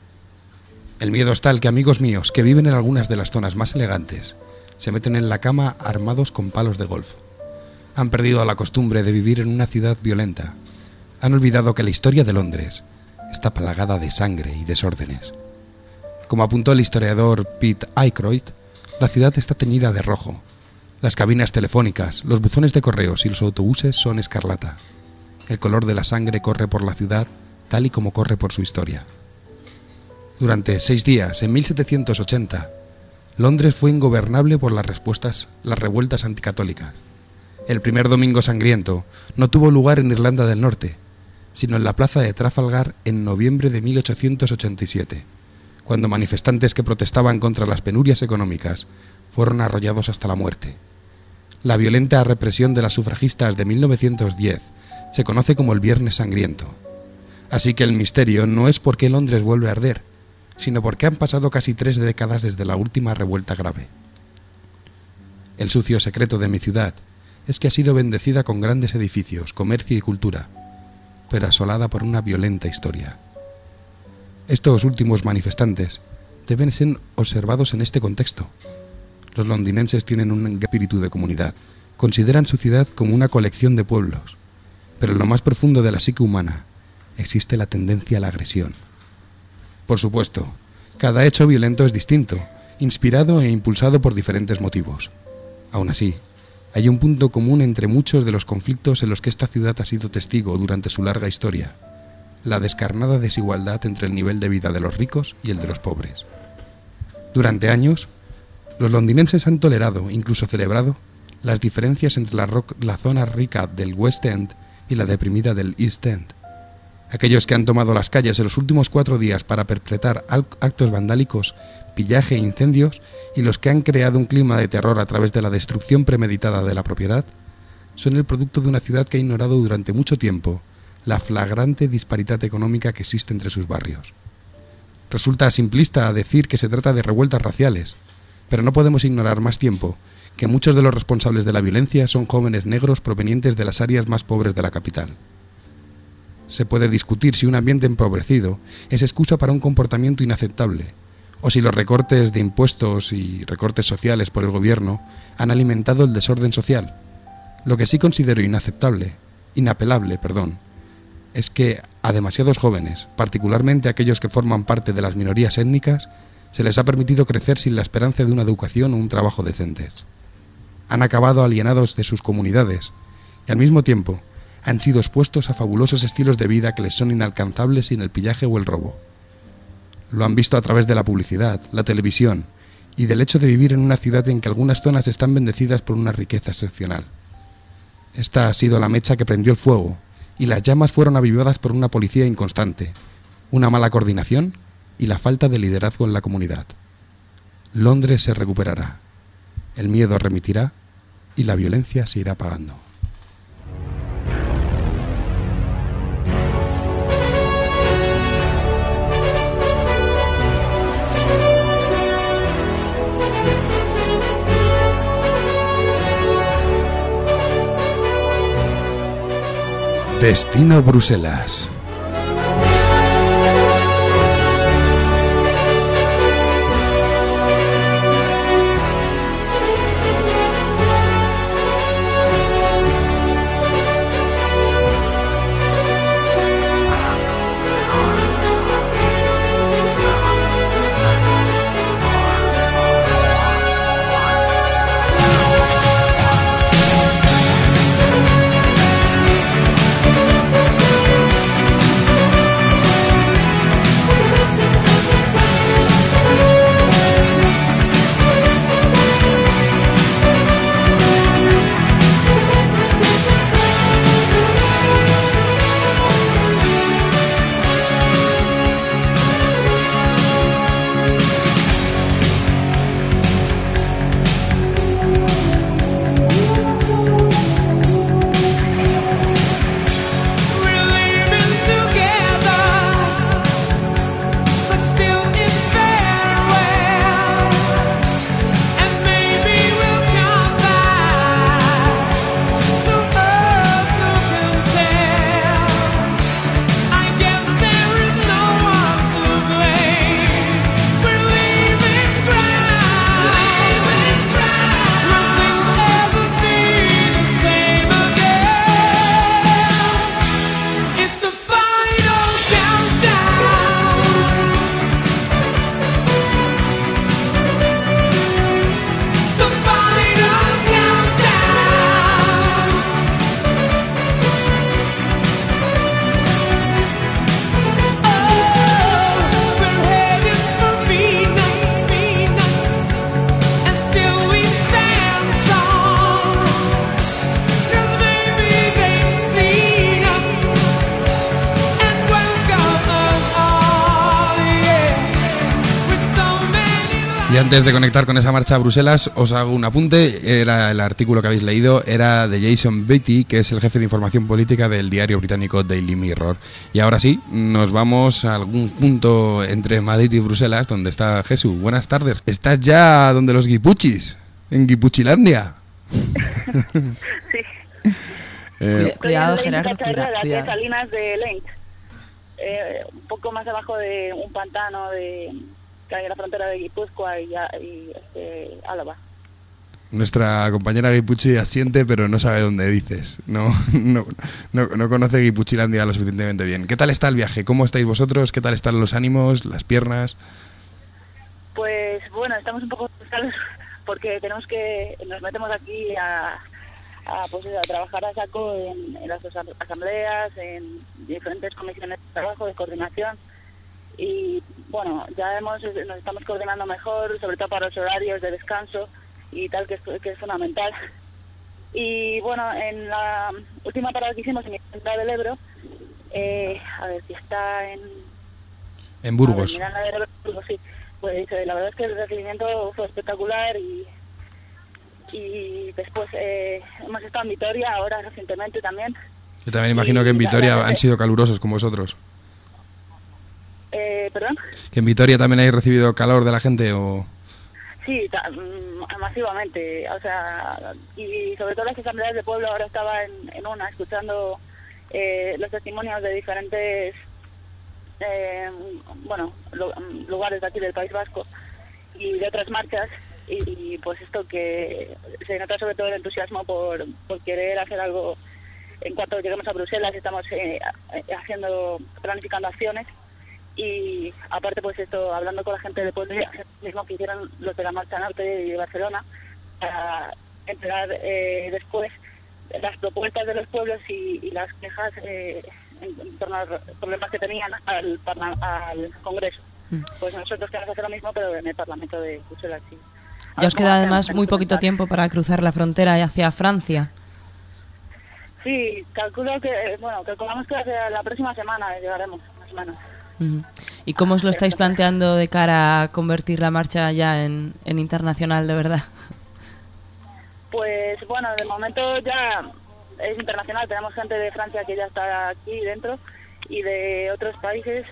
El miedo es tal que amigos míos que viven en algunas de las zonas más elegantes se meten en la cama armados con palos de golf. Han perdido la costumbre de vivir en una ciudad violenta. Han olvidado que la historia de Londres está plagada de sangre y desórdenes. Como apuntó el historiador Pete Aykroyd, la ciudad está teñida de rojo. Las cabinas telefónicas, los buzones de correos y los autobuses son escarlata. El color de la sangre corre por la ciudad tal y como corre por su historia. Durante 6 días, en 1780, Londres fue ingobernable por las revueltas anticatólicas. El primer domingo sangriento no tuvo lugar en Irlanda del Norte, sino en la plaza de Trafalgar en noviembre de 1887, cuando manifestantes que protestaban contra las penurias económicas fueron arrollados hasta la muerte. La violenta represión de las sufragistas de 1910 se conoce como el Viernes Sangriento. Así que el misterio no es por qué Londres vuelve a arder, sino porque han pasado casi 3 décadas desde la última revuelta grave. El sucio secreto de mi ciudad es que ha sido bendecida con grandes edificios, comercio y cultura, pero asolada por una violenta historia. Estos últimos manifestantes deben ser observados en este contexto. Los londinenses tienen un espíritu de comunidad, consideran su ciudad como una colección de pueblos, pero en lo más profundo de la psique humana existe la tendencia a la agresión. Por supuesto, cada hecho violento es distinto, inspirado e impulsado por diferentes motivos. Aún así, hay un punto común entre muchos de los conflictos en los que esta ciudad ha sido testigo durante su larga historia: la descarnada desigualdad entre el nivel de vida de los ricos y el de los pobres. Durante años, los londinenses han tolerado, incluso celebrado, las diferencias entre la zona rica del West End y la deprimida del East End. Aquellos que han tomado las calles en los últimos 4 días para perpetrar actos vandálicos, pillaje e incendios, y los que han creado un clima de terror a través de la destrucción premeditada de la propiedad, son el producto de una ciudad que ha ignorado durante mucho tiempo la flagrante disparidad económica que existe entre sus barrios. Resulta simplista decir que se trata de revueltas raciales, pero no podemos ignorar más tiempo que muchos de los responsables de la violencia son jóvenes negros provenientes de las áreas más pobres de la capital. Se puede discutir si un ambiente empobrecido es excusa para un comportamiento inaceptable, o si los recortes de impuestos y recortes sociales por el gobierno han alimentado el desorden social. Lo que sí considero inapelable, es que a demasiados jóvenes, particularmente aquellos que forman parte de las minorías étnicas, se les ha permitido crecer sin la esperanza de una educación o un trabajo decentes. Han acabado alienados de sus comunidades y al mismo tiempo han sido expuestos a fabulosos estilos de vida que les son inalcanzables sin el pillaje o el robo. Lo han visto a través de la publicidad, la televisión y del hecho de vivir en una ciudad en que algunas zonas están bendecidas por una riqueza excepcional. Esta ha sido la mecha que prendió el fuego, y las llamas fueron avivadas por una policía inconstante, una mala coordinación y la falta de liderazgo en la comunidad. Londres se recuperará, el miedo remitirá y la violencia se irá apagando. Destino Bruselas. Y antes de conectar con esa marcha a Bruselas, os hago un apunte. Era el artículo que habéis leído, era de Jason Beattie, que es el jefe de información política del diario británico Daily Mirror. Y ahora sí, nos vamos a algún punto entre Madrid y Bruselas, donde está Jesús. Buenas tardes. ¿Estás ya donde los guipuchis? ¿En Guipuchilandia? Sí. Cuidado, Gerardo. Las salinas de Lent. Un poco más abajo de un pantano que hay en la frontera de Guipúzcoa y Álava. Nuestra compañera Guipuchi asiente, pero no sabe dónde dices. No conoce Guipuchilandia lo suficientemente bien. ¿Qué tal está el viaje? ¿Cómo estáis vosotros? ¿Qué tal están los ánimos, las piernas? Pues bueno, estamos un poco asustados porque nos metemos aquí a trabajar a saco en las asambleas, en diferentes comisiones de trabajo, de coordinación. Y bueno, ya nos estamos coordinando mejor, sobre todo para los horarios de descanso y tal, que es fundamental. Y bueno, en la última parada que hicimos en Miranda del Ebro, a ver si está en Burgos. Miranda del Ebro, Burgos, sí. Pues la verdad es que el recibimiento fue espectacular y después hemos estado en Vitoria ahora recientemente también. Yo también imagino que en Vitoria han sido calurosos como vosotros. ¿Perdón? ¿Que en Vitoria también habéis recibido calor de la gente o...? Sí, masivamente, o sea, y sobre todo las asambleas de pueblo. Ahora estaba en una escuchando los testimonios de diferentes lugares de aquí del País Vasco y de otras marchas, y pues esto que se nota sobre todo el entusiasmo por querer hacer algo. En cuanto lleguemos a Bruselas estamos planificando acciones. Y aparte pues esto, hablando con la gente de pueblo, mismo que hicieron los de la Marcha Norte de Barcelona, para entregar después las propuestas de los pueblos y las quejas en torno a los problemas que tenían al Congreso. Pues nosotros queremos hacer lo mismo, pero en el Parlamento de Bruselas. Sí. Ya os queda además muy poquito tiempo para cruzar la frontera hacia Francia. Sí, calculamos que hacia la próxima semana llegaremos, más o menos. ¿Y cómo os lo estáis planteando de cara a convertir la marcha ya en internacional de verdad? Pues bueno, de momento ya es internacional. Tenemos gente de Francia que ya está aquí dentro y de otros países.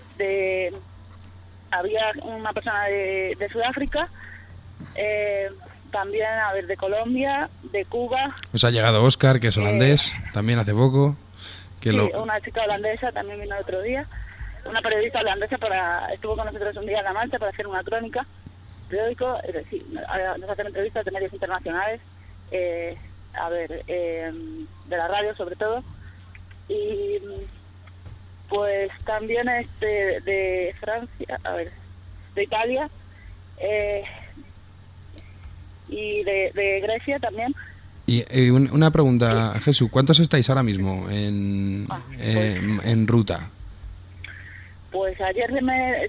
Había una persona de Sudáfrica, también, de Colombia, de Cuba. Os ha llegado Óscar, que es holandés, también hace poco. Una chica holandesa también vino el otro día. Una periodista holandesa estuvo con nosotros un día en la marcha para hacer una crónica, periódico, nos hacen entrevistas de medios internacionales, de la radio sobre todo, y pues también de Francia, de Italia, y de Grecia también. Y una pregunta, Jesús, ¿cuántos estáis ahora mismo en ruta? Pues ayer se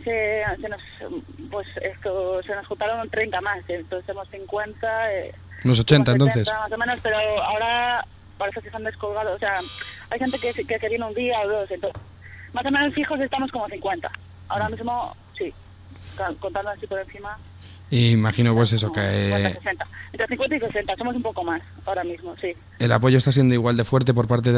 nos juntaron 30 más, entonces somos 50. Unos 80 entonces. Más o menos, pero ahora parece que se han descolgado. O sea, hay gente que se viene un día o dos, entonces más o menos fijos estamos como 50. Ahora mismo, sí, contando así por encima. Imagino pues eso, que... 60. Entre 50 y 60, somos un poco más ahora mismo, sí. El apoyo está siendo igual de fuerte por parte de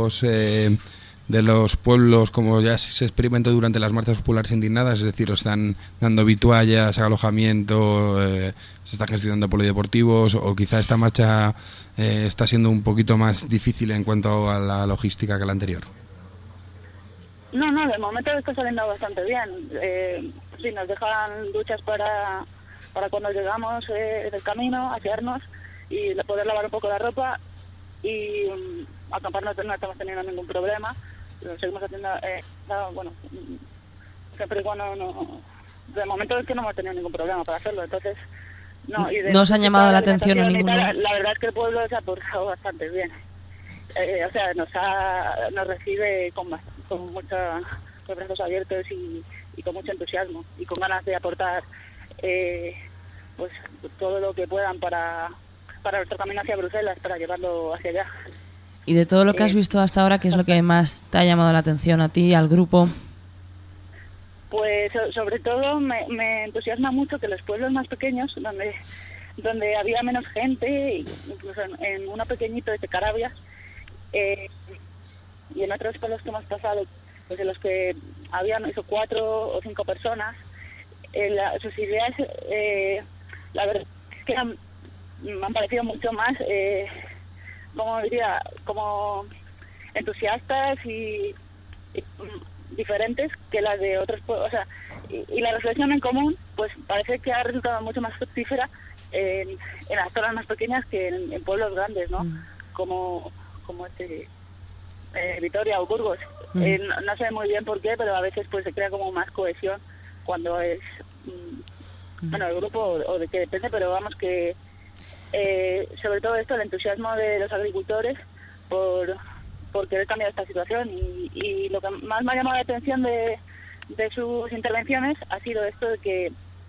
los pueblos, como ya se experimentó durante las marchas populares indignadas, es decir, os están dando vituallas, alojamiento, se está gestionando polideportivos, o quizá esta marcha está siendo un poquito más difícil en cuanto a la logística que la anterior. No, de momento está saliendo bastante bien. Sí, nos dejan duchas para cuando llegamos del camino, asearnos y poder lavar un poco la ropa, y acampar no estamos teniendo ningún problema. Lo seguimos haciendo, siempre y cuando no... De momento es que no hemos tenido ningún problema para hacerlo, entonces... ¿No os han llamado la atención en ninguno? La verdad es que el pueblo se ha portado bastante bien. Nos recibe con muchos brazos abiertos y con mucho entusiasmo y con ganas de aportar pues todo lo que puedan para nuestro camino hacia Bruselas, para llevarlo hacia allá. Y de todo lo que has visto hasta ahora, ¿qué es lo que más te ha llamado la atención a ti, al grupo? Pues sobre todo me entusiasma mucho que los pueblos más pequeños, donde había menos gente, incluso en uno pequeñito de Carabias, y en otros pueblos que hemos pasado, pues en los que habían 4 o 5 personas, sus ideas, la verdad es que me han parecido mucho más, como entusiastas y diferentes que las de otros pueblos. O sea, y la reflexión en común, pues parece que ha resultado mucho más fructífera en las zonas más pequeñas que en pueblos grandes, ¿no? Como Vitoria o Burgos. No sé muy bien por qué, pero a veces pues se crea como más cohesión cuando es el grupo o de qué depende, pero vamos que sobre todo esto, el entusiasmo de los agricultores por querer cambiar esta situación, y lo que más me ha llamado la atención de sus intervenciones ha sido esto de que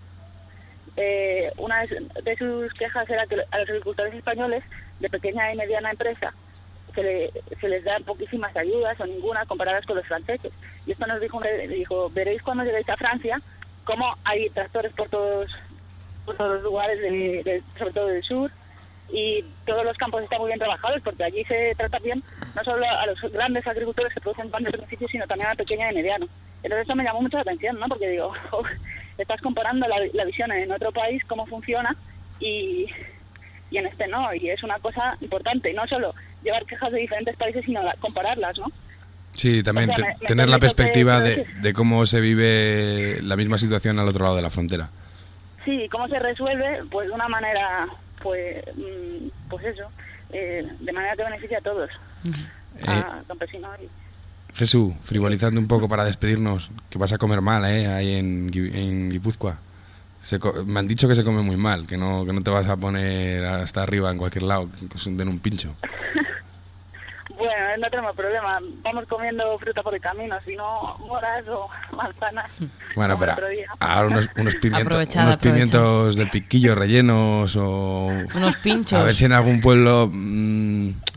una de sus quejas era que a los agricultores españoles de pequeña y mediana empresa se les dan poquísimas ayudas o ninguna comparadas con los franceses. Y esto nos dijo, veréis cuando lleguéis a Francia cómo hay tractores por todos los lugares, sobre todo del sur, y todos los campos están muy bien trabajados, porque allí se trata bien no solo a los grandes agricultores que producen grandes beneficios, sino también a la pequeña y mediano. Entonces eso me llamó mucho la atención, ¿no? Porque digo, estás comparando la visión en otro país, cómo funciona, y en este no, y es una cosa importante, no solo llevar quejas de diferentes países, sino compararlas, ¿no? Sí, también tener la perspectiva de cómo se vive la misma situación al otro lado de la frontera. Sí, cómo se resuelve, pues de una manera, pues eso, de manera que beneficia a todos, a campesinos. Jesús, frivolizando un poco para despedirnos, que vas a comer mal, ahí en Guipúzcoa. Me han dicho que se come muy mal, que no te vas a poner hasta arriba en cualquier lado, que os den un pincho. Bueno, no tenemos problema, vamos comiendo fruta por el camino, si no moras o manzanas. Bueno, pero ahora unos pimientos del piquillo rellenos o... Unos pinchos. A ver si en algún pueblo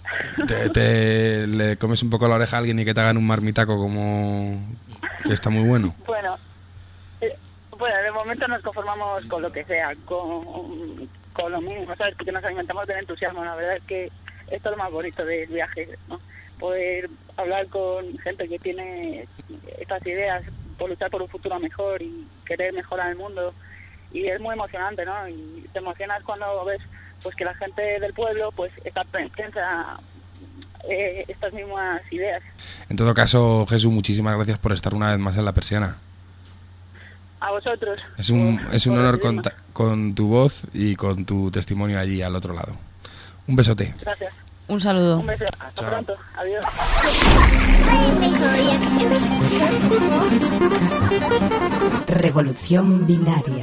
¿Le comes un poco la oreja a alguien y que te hagan un marmitaco como que está muy bueno? Bueno, de momento nos conformamos con lo que sea, con lo mínimo, ¿sabes? Porque nos alimentamos del entusiasmo. La verdad es que esto es lo más bonito del viaje, ¿no? Poder hablar con gente que tiene estas ideas por luchar por un futuro mejor y querer mejorar el mundo, y es muy emocionante, ¿no? Y te emocionas cuando ves pues que la gente del pueblo pues piensa estas mismas ideas. En todo caso, Jesús, muchísimas gracias por estar una vez más en La Persiana. A vosotros. Es un honor con tu voz y con tu testimonio allí al otro lado. Un besote. Gracias. Un saludo. Un beso. Hasta pronto. Adiós. Revolución binaria.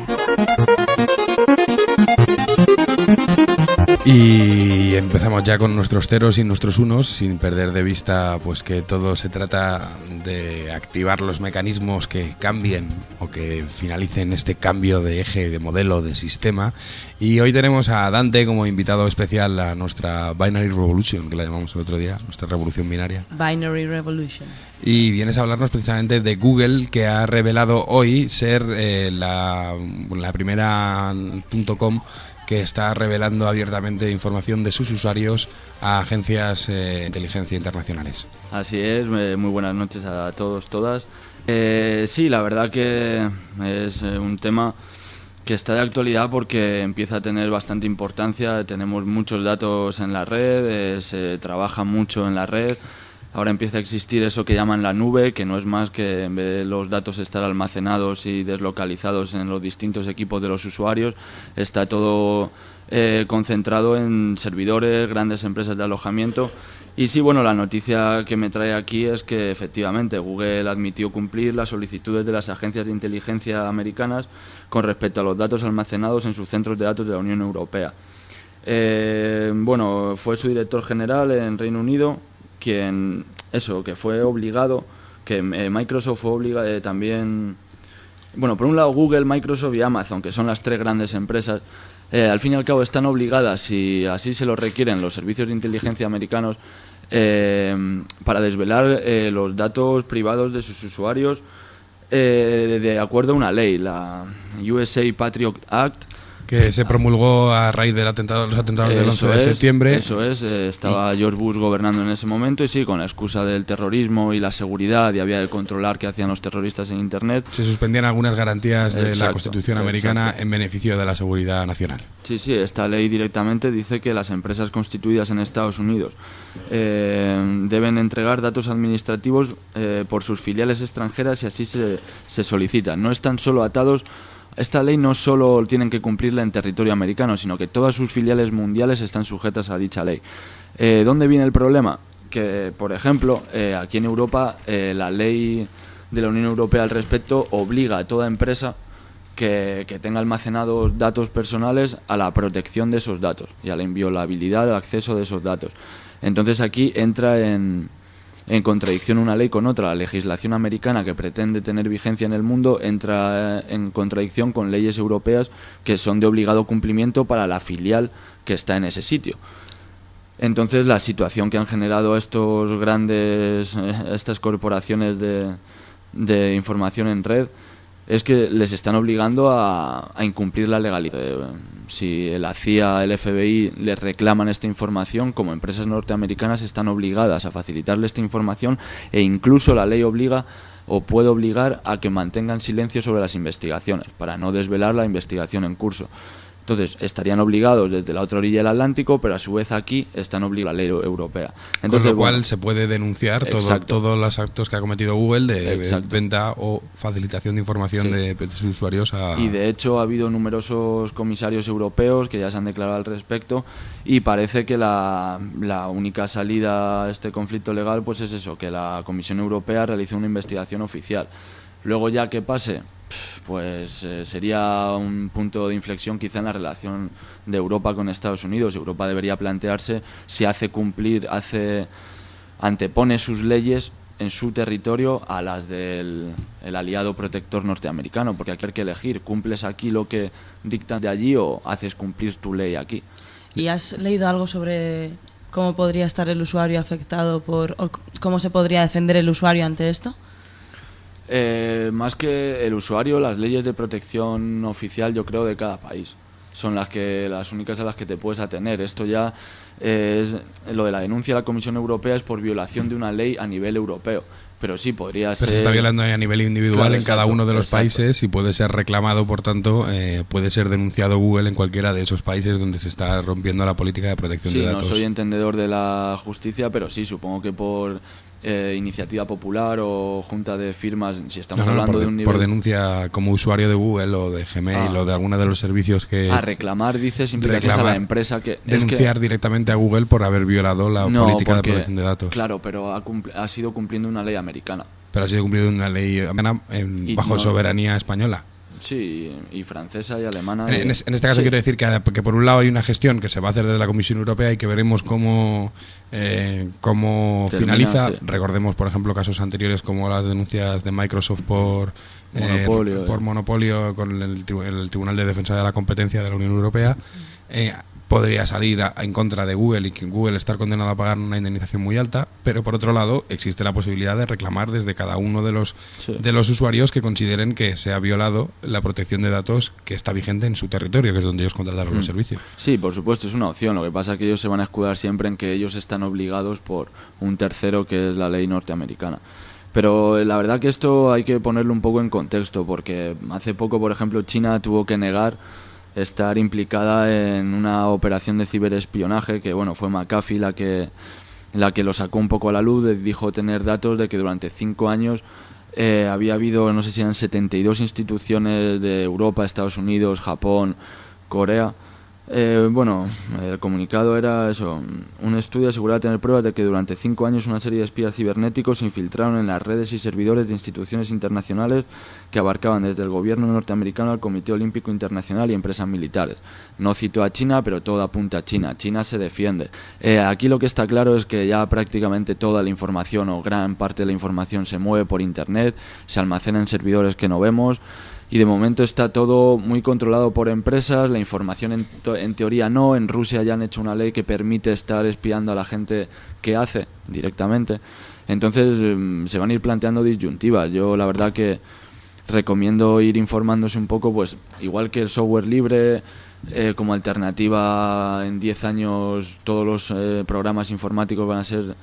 Y empezamos ya con nuestros ceros y nuestros unos, sin perder de vista pues que todo se trata de activar los mecanismos que cambien o que finalicen este cambio de eje, de modelo, de sistema. Y hoy tenemos a Dante como invitado especial a nuestra Binary Revolution, que la llamamos el otro día, nuestra revolución binaria. Binary Revolution. Y vienes a hablarnos precisamente de Google, que ha revelado hoy ser la primera .com que está revelando abiertamente información de sus usuarios a agencias de inteligencia internacionales. Así es, muy buenas noches a todos, todas. Sí, la verdad que es un tema que está de actualidad porque empieza a tener bastante importancia. Tenemos muchos datos en la red, se trabaja mucho en la red. Ahora empieza a existir eso que llaman la nube, que no es más que en vez de los datos estar almacenados y deslocalizados en los distintos equipos de los usuarios, está todo concentrado en servidores, grandes empresas de alojamiento. Y sí, bueno, la noticia que me trae aquí es que efectivamente Google admitió cumplir las solicitudes de las agencias de inteligencia americanas con respecto a los datos almacenados en sus centros de datos de la Unión Europea. Bueno, fue su director general en Reino Unido que fue obligado, que Microsoft fue obligado también, bueno, por un lado Google, Microsoft y Amazon, que son las tres grandes empresas, al fin y al cabo están obligadas, y así se lo requieren los servicios de inteligencia americanos, para desvelar los datos privados de sus usuarios de acuerdo a una ley, la USA Patriot Act, que se promulgó a raíz del los atentados del 11 de septiembre. Eso es, estaba George Bush gobernando en ese momento y sí, con la excusa del terrorismo y la seguridad, y había que controlar qué hacían los terroristas en Internet. Se suspendían algunas garantías de la Constitución americana en beneficio de la seguridad nacional. Sí, esta ley directamente dice que las empresas constituidas en Estados Unidos deben entregar datos administrativos por sus filiales extranjeras si así se solicitan. No están solo atados. Esta ley no solo tienen que cumplirla en territorio americano, sino que todas sus filiales mundiales están sujetas a dicha ley. ¿Dónde viene el problema? Que, por ejemplo, aquí en Europa, la ley de la Unión Europea al respecto obliga a toda empresa que tenga almacenados datos personales a la protección de esos datos y a la inviolabilidad del acceso de esos datos. Entonces aquí entra en contradicción una ley con otra. La legislación americana, que pretende tener vigencia en el mundo, entra en contradicción con leyes europeas que son de obligado cumplimiento para la filial que está en ese sitio. Entonces la situación que han generado estas corporaciones de información en red es que les están obligando a incumplir la legalidad. Si la CIA, el FBI les reclaman esta información, como empresas norteamericanas están obligadas a facilitarle esta información, e incluso la ley obliga o puede obligar a que mantengan silencio sobre las investigaciones para no desvelar la investigación en curso. Entonces estarían obligados desde la otra orilla del Atlántico, pero a su vez aquí están obligados a la ley europea. Entonces, con lo cual se puede denunciar todos los actos que ha cometido Google de venta o facilitación de información de sus usuarios. Y de hecho ha habido numerosos comisarios europeos que ya se han declarado al respecto, y parece que la única salida a este conflicto legal pues es eso, que la Comisión Europea realice una investigación oficial. Luego ya que pase, pues sería un punto de inflexión quizá en la relación de Europa con Estados Unidos. Europa debería plantearse si antepone sus leyes en su territorio a las del aliado protector norteamericano, porque aquí hay que elegir: cumples aquí lo que dictan de allí o haces cumplir tu ley aquí. ¿Y has leído algo sobre ¿cómo podría estar el usuario afectado o cómo se podría defender el usuario ante esto? Más que el usuario, las leyes de protección oficial, yo creo, de cada país son las únicas a las que te puedes atener. Esto ya es lo de la denuncia a la Comisión Europea, es por violación de una ley a nivel europeo. Pero sí, podría ser... Pero se está violando a nivel individual, claro, en cada exacto, uno de los exacto. países, y puede ser reclamado, por tanto, puede ser denunciado Google en cualquiera de esos países donde se está rompiendo la política de protección Sí, de datos. no soy entendedor de la justicia, pero sí, supongo que por iniciativa popular o junta de firmas, si estamos hablando por de un nivel... por denuncia como usuario de Google o de Gmail o de alguno de los servicios que... A reclamar, dices, implicaciones a la empresa que... Denunciar directamente a Google por haber violado la política de protección de datos. Claro, pero ha sido cumpliendo una ley americana. Pero ha sido cumplido una ley bajo soberanía española. Sí, y francesa y alemana. En este caso quiero decir que por un lado hay una gestión que se va a hacer desde la Comisión Europea y que veremos cómo finaliza. Sí. Recordemos, por ejemplo, casos anteriores como las denuncias de Microsoft por monopolio con el Tribunal de Defensa de la Competencia de la Unión Europea. Podría salir en contra de Google y que Google estar condenado a pagar una indemnización muy alta, pero por otro lado existe la posibilidad de reclamar desde cada uno de los usuarios que consideren que se ha violado la protección de datos que está vigente en su territorio, que es donde ellos contrataron los servicios. Sí, por supuesto, es una opción. Lo que pasa es que ellos se van a escudar siempre en que ellos están obligados por un tercero, que es la ley norteamericana. Pero la verdad que esto hay que ponerlo un poco en contexto, porque hace poco, por ejemplo, China tuvo que negar estar implicada en una operación de ciberespionaje que, bueno, fue McAfee la que lo sacó un poco a la luz. Dijo tener datos de que durante 5 años había habido, no sé si eran 72 instituciones de Europa, Estados Unidos, Japón, Corea. El comunicado era eso: un estudio aseguraba tener pruebas de que durante 5 años una serie de espías cibernéticos se infiltraron en las redes y servidores de instituciones internacionales que abarcaban desde el gobierno norteamericano al Comité Olímpico Internacional y empresas militares. No citó a China, pero todo apunta a China. China se defiende. Aquí lo que está claro es que ya prácticamente toda la información o gran parte de la información se mueve por Internet, se almacena en servidores que no vemos. Y de momento está todo muy controlado por empresas. La información en teoría no. En Rusia ya han hecho una ley que permite estar espiando a la gente que hace directamente. Entonces se van a ir planteando disyuntivas. Yo la verdad que recomiendo ir informándose un poco, pues igual que el software libre, como alternativa en 10 años todos los programas informáticos van a ser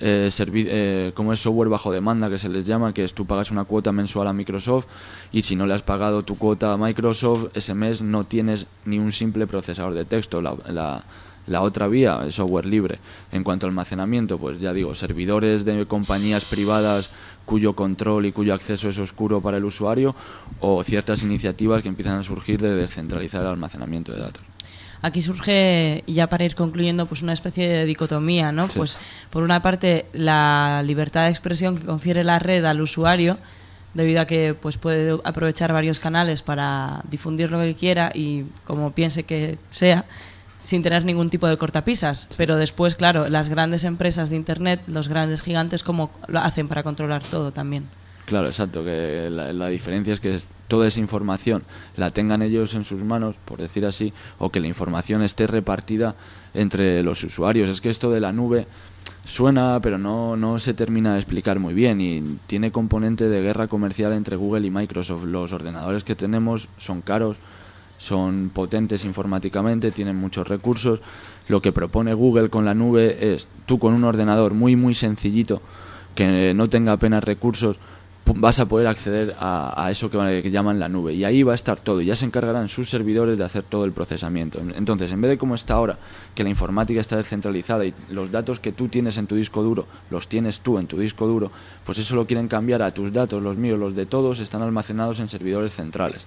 como es software bajo demanda, que se les llama, que es tú pagas una cuota mensual a Microsoft y si no le has pagado tu cuota a Microsoft ese mes no tienes ni un simple procesador de texto. La otra vía, el software libre. En cuanto a almacenamiento, pues ya digo, servidores de compañías privadas cuyo control y cuyo acceso es oscuro para el usuario, o ciertas iniciativas que empiezan a surgir de descentralizar el almacenamiento de datos. Aquí surge, ya para ir concluyendo, pues una especie de dicotomía, ¿no? Sí. Pues por una parte la libertad de expresión que confiere la red al usuario, debido a que pues puede aprovechar varios canales para difundir lo que quiera y como piense que sea, sin tener ningún tipo de cortapisas. Pero después, claro, las grandes empresas de Internet, los grandes gigantes, ¿cómo lo hacen para controlar todo también? Claro, exacto, que la diferencia es que toda esa información la tengan ellos en sus manos, por decir así, o que la información esté repartida entre los usuarios. Es que esto de la nube suena, pero no se termina de explicar muy bien y tiene componente de guerra comercial entre Google y Microsoft. Los ordenadores que tenemos son caros, son potentes informáticamente, tienen muchos recursos. Lo que propone Google con la nube es, tú con un ordenador muy muy sencillito, que no tenga apenas recursos, vas a poder acceder a eso que llaman la nube, y ahí va a estar todo, y ya se encargarán sus servidores de hacer todo el procesamiento. Entonces, en vez de como está ahora, que la informática está descentralizada y los datos que tú tienes en tu disco duro los tienes tú en tu disco duro, pues eso lo quieren cambiar a tus datos, los míos, los de todos, están almacenados en servidores centrales.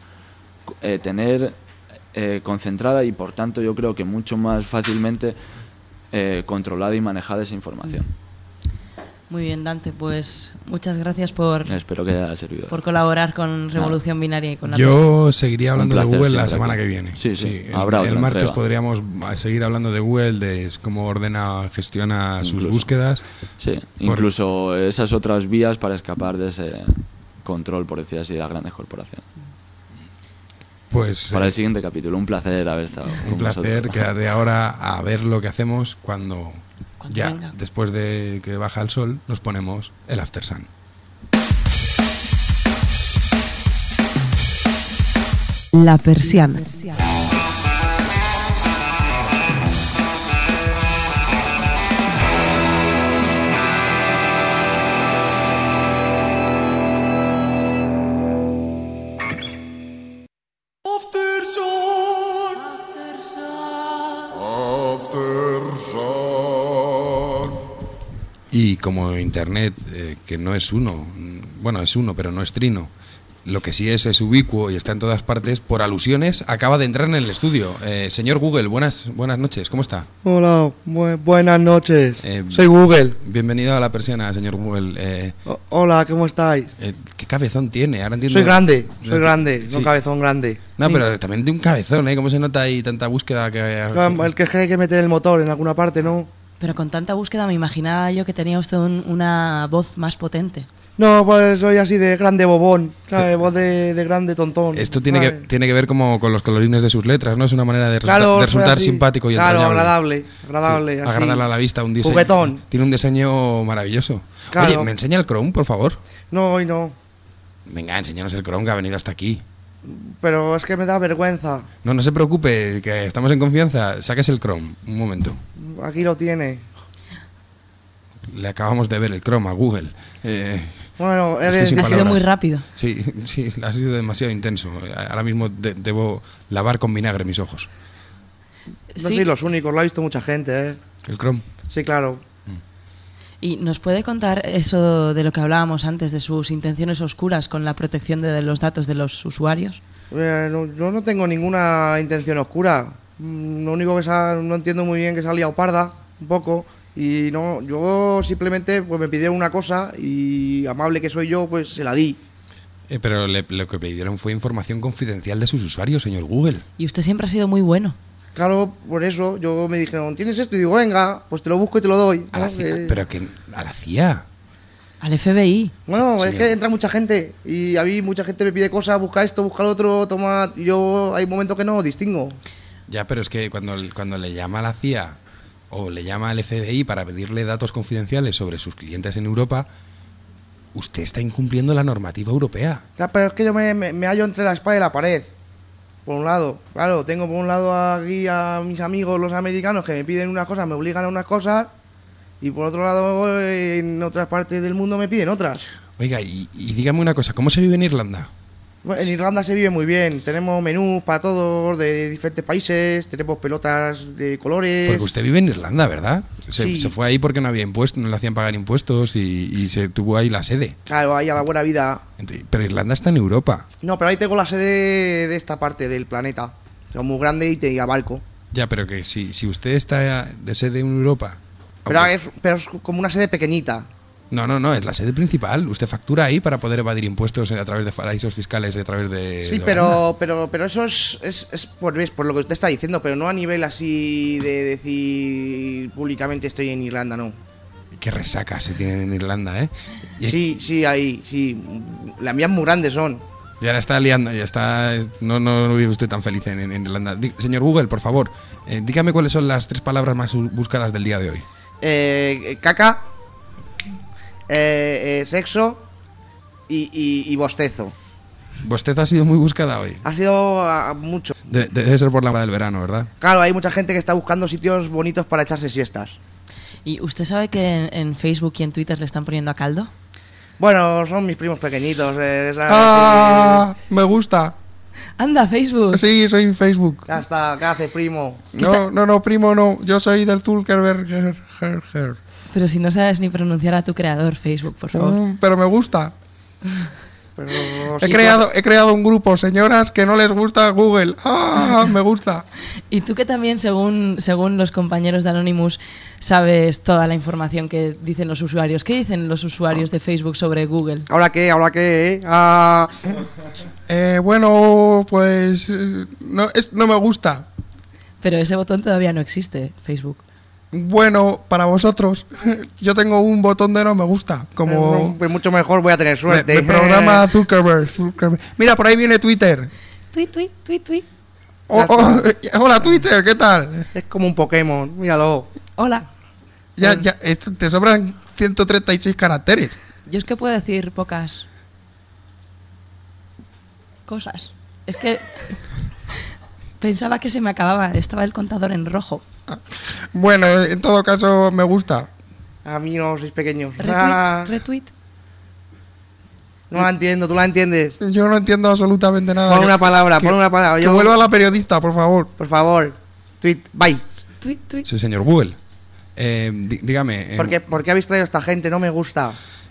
Tener concentrada y por tanto yo creo que mucho más fácilmente controlada y manejada esa información. Muy bien, Dante, pues muchas gracias por Espero que haya servido. Por colaborar con Revolución Binaria y con la Yo seguiría hablando de Google la semana que viene. Sí. Habrá el martes entrega. Podríamos seguir hablando de Google, de cómo ordena, gestiona sus búsquedas. Sí, incluso esas otras vías para escapar de ese control, por decir así, de las grandes corporaciones. Pues para el siguiente capítulo, un placer haber estado. Un placer, quédate ahora a ver lo que hacemos cuando Cuando Ya, venga. después de que baja el sol, nos ponemos el After Sun. La persiana. Y como Internet, que no es uno, bueno, es uno, pero no es trino, lo que sí es ubicuo y está en todas partes, por alusiones, acaba de entrar en el estudio. Señor Google, buenas noches, ¿cómo está? Hola, buenas noches. Eh, Soy Google. Bienvenido a la persiana, señor Google. Hola, ¿cómo estáis? ¿Qué cabezón tiene? Ahora entiendo. Soy grande, Sí. no cabezón grande. No, pero también de un cabezón, ¿eh? ¿Cómo se nota ahí tanta búsqueda que... El que hay que meter el motor en alguna parte, ¿no? Pero con tanta búsqueda me imaginaba yo que tenía usted una voz más potente. No, pues soy así de grande bobón, ¿sabes? Voz de grande tontón. Esto tiene ¿sabes? que ver como con los colorines de sus letras, ¿no? Es una manera de Claro, de resultar soy así. simpático y Claro, entrañable. agradable, Sí, así. agradable a la vista, un diseño. Juguetón. Tiene un diseño maravilloso. Claro. Oye, ¿me enseña el Chrome, por favor? No, hoy no. Venga, enséñanos el Chrome que ha venido hasta aquí. Pero es que me da vergüenza. No se preocupe, que estamos en confianza. Saques el Chrome, un momento. Aquí lo tiene. Le acabamos de ver el Chrome a Google. Bueno, estoy sin Ha sido palabras. muy rápido. Sí, ha sido demasiado intenso. Ahora mismo debo lavar con vinagre mis ojos. No sois los únicos, lo ha visto mucha gente, ¿eh? ¿El Chrome? Sí, claro. ¿Y nos puede contar eso de lo que hablábamos antes, de sus intenciones oscuras con la protección de los datos de los usuarios? Yo no tengo ninguna intención oscura. Lo único que no entiendo muy bien que se ha liado parda, un poco. Y no, yo simplemente pues me pidieron una cosa y amable que soy yo, pues se la di. Pero lo que pidieron fue información confidencial de sus usuarios, señor Google. Y usted siempre ha sido muy bueno. Claro, por eso yo me dijeron, ¿tienes esto? Y digo, venga, pues te lo busco y te lo doy. A la ¿no? CIA, pero que a la CIA. Al FBI. Bueno, Sí. es que entra mucha gente y a mí mucha gente me pide cosas, busca esto, busca lo otro, toma. Y yo hay momentos que no distingo. Ya, pero es que cuando le llama a la CIA o le llama al FBI para pedirle datos confidenciales sobre sus clientes en Europa, usted está incumpliendo la normativa europea. Ya, pero es que yo me hallo entre la espada y la pared. Por un lado, claro, tengo por un lado aquí a mis amigos los americanos que me piden unas cosas, me obligan a unas cosas, y por otro lado en otras partes del mundo me piden otras. Oiga, y dígame una cosa, ¿cómo se vive en Irlanda? Bueno, en Irlanda se vive muy bien, tenemos menús para todos de diferentes países, tenemos pelotas de colores. Porque usted vive en Irlanda, ¿verdad? Sí. Se fue ahí porque no había impuestos, no le hacían pagar impuestos y se tuvo ahí la sede. Claro, ahí a la buena vida. Pero Irlanda está en Europa. No, pero ahí tengo la sede de esta parte del planeta. O sea, muy grande y te abarco. Ya, pero que si usted está de sede en Europa... Pero aunque- es como una sede pequeñita. No, es la sede principal. Usted factura ahí para poder evadir impuestos a través de paraísos fiscales, a través de... Sí, de pero eso es por lo que usted está diciendo, pero no a nivel así de decir públicamente estoy en Irlanda, no. Qué resaca se tienen en Irlanda, ¿eh? Sí, ahí, sí. Las mías muy grandes son. Y ahora está liando, ya está... No vive usted tan feliz en Irlanda. Señor Google, por favor, dígame cuáles son las 3 palabras más buscadas del día de hoy. Caca, sexo y bostezo. Bostezo ha sido muy buscada hoy. Ha sido mucho. Debe ser por la hora del verano, ¿verdad? Claro, hay mucha gente que está buscando sitios bonitos para echarse siestas. ¿Y usted sabe que en Facebook y en Twitter le están poniendo a caldo? Bueno, son mis primos pequeñitos. Me gusta. Anda, Facebook. Sí, soy Facebook. Ya está, ¿qué hace, primo? No, primo, no. Yo soy del Zuckerberg. Pero si no sabes ni pronunciar a tu creador, Facebook, por favor. Pero me gusta. Pero He creado un grupo, señoras, que no les gusta Google. Me gusta. Y tú que también, según los compañeros de Anonymous, sabes toda la información que dicen los usuarios. ¿Qué dicen los usuarios de Facebook sobre Google? ¿Ahora qué? Bueno, pues no me gusta. Pero ese botón todavía no existe, Facebook. Bueno, para vosotros, yo tengo un botón de no me gusta, como pues mucho mejor, voy a tener suerte. me programa Zuckerberg. Mira, por ahí viene Twitter. Tweet. Hola Twitter, ¿qué tal? Es como un Pokémon, míralo. Hola. Ya, esto te sobran 136 caracteres. Yo es que puedo decir pocas cosas. Es que pensaba que se me acababa, estaba el contador en rojo. Bueno, en todo caso me gusta. A mí no, sois pequeños. Retweet. No la entiendo, ¿tú la entiendes? Yo no entiendo absolutamente nada. Pon una palabra. Que vuelva la periodista, por favor. Por favor. Tweet, bye. Tweet. Sí, señor Google. Dígame. ¿Por qué habéis traído a esta gente? No me gusta.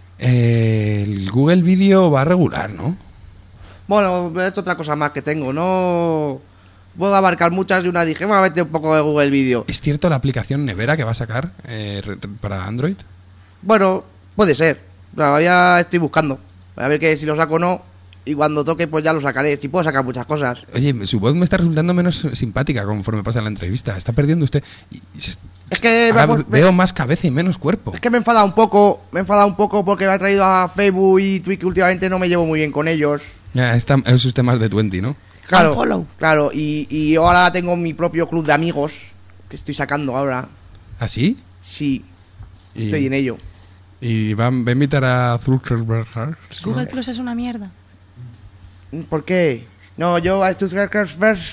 El Google Video va regular, ¿no? Bueno, es otra cosa más que tengo. No puedo abarcar muchas y una dije, me mete un poco de Google Video. ¿Es cierto la aplicación Nevera que va a sacar para Android? Bueno, puede ser. Todavía estoy buscando. A ver que si lo saco o no. Y cuando toque, pues ya lo sacaré. Si puedo sacar muchas cosas. Oye, su voz me está resultando menos simpática conforme pasa la entrevista. Está perdiendo usted. Es que veo más cabeza y menos cuerpo. Es que me he enfadado un poco. Porque me ha traído a Facebook y Twitch, que últimamente no me llevo muy bien con ellos. Ya, es usted más de 20, ¿no? Claro. Y ahora tengo mi propio club de amigos que estoy sacando ahora. ¿Ah, sí? Sí. Estoy en ello. ¿Y va a invitar a Zuckerberg? Google Plus es una mierda. ¿Por qué? No, yo a Zuckerberg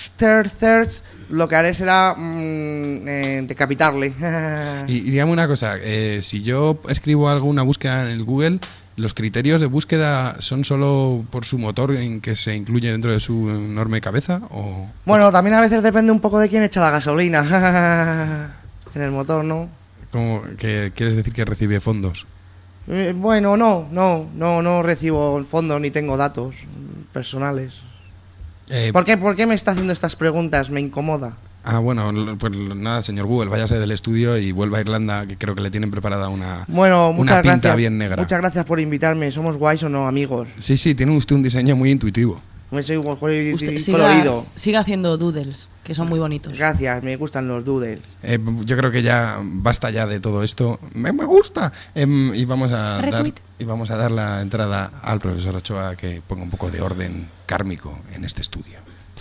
lo que haré será decapitarle. Y dígame una cosa, si yo escribo alguna búsqueda en el Google, ¿los criterios de búsqueda son solo por su motor en que se incluye dentro de su enorme cabeza? ¿O? Bueno, también a veces depende un poco de quién echa la gasolina en el motor, ¿no? ¿Cómo que quieres decir que recibe fondos? Bueno, no recibo fondos ni tengo datos personales. ¿Por qué me está haciendo estas preguntas? Me incomoda. Ah, bueno, pues nada, señor Google, váyase del estudio y vuelva a Irlanda, que creo que le tienen preparada una pinta gracias, bien negra. Muchas gracias por invitarme, somos guays o no, amigos. Sí, tiene usted un diseño muy intuitivo. Soy colorido. Siga haciendo doodles, que son muy bonitos. Gracias, me gustan los doodles. Yo creo que ya basta ya de todo esto. Me gusta. Y vamos a dar la entrada al profesor Ochoa, que ponga un poco de orden kármico en este estudio.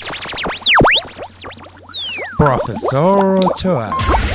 Profesor Ochoa.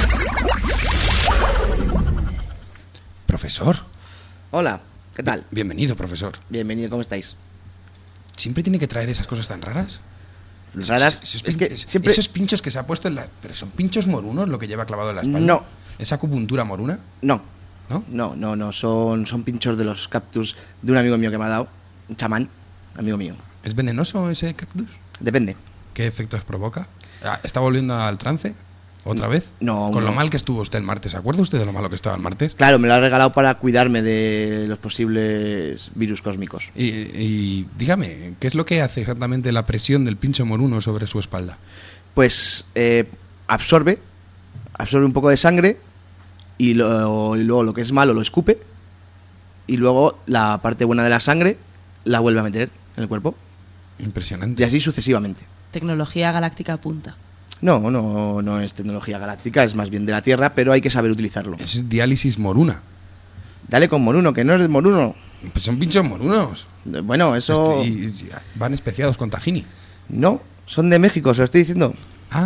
Profesor. Hola, ¿qué tal? Bienvenido, profesor. Bienvenido, ¿cómo estáis? ¿Siempre tiene que traer esas cosas tan raras? ¿Raras? Esos pinchos que se ha puesto en la... ¿Pero son pinchos morunos lo que lleva clavado en la espalda? No. ¿Es acupuntura moruna? No. Son pinchos de los cactus de un amigo mío que me ha dado. Un chamán, amigo mío. ¿Es venenoso ese cactus? Depende. ¿Qué efectos provoca? ¿Está volviendo al trance? ¿Otra vez? No. Con lo mal que estuvo usted el martes. ¿Se acuerda usted de lo malo que estaba el martes? Claro, me lo ha regalado para cuidarme de los posibles virus cósmicos. Y dígame, ¿qué es lo que hace exactamente la presión del pincho moruno sobre su espalda? Pues absorbe un poco de sangre y luego lo que es malo lo escupe y luego la parte buena de la sangre la vuelve a meter en el cuerpo. Impresionante. Y así sucesivamente. Tecnología galáctica punta. No es tecnología galáctica, es más bien de la Tierra, pero hay que saber utilizarlo. Es diálisis moruna. Dale con moruno, que no eres moruno. Pues son pinchos morunos. Bueno, eso... Y van especiados con tahini. No, son de México, se lo estoy diciendo.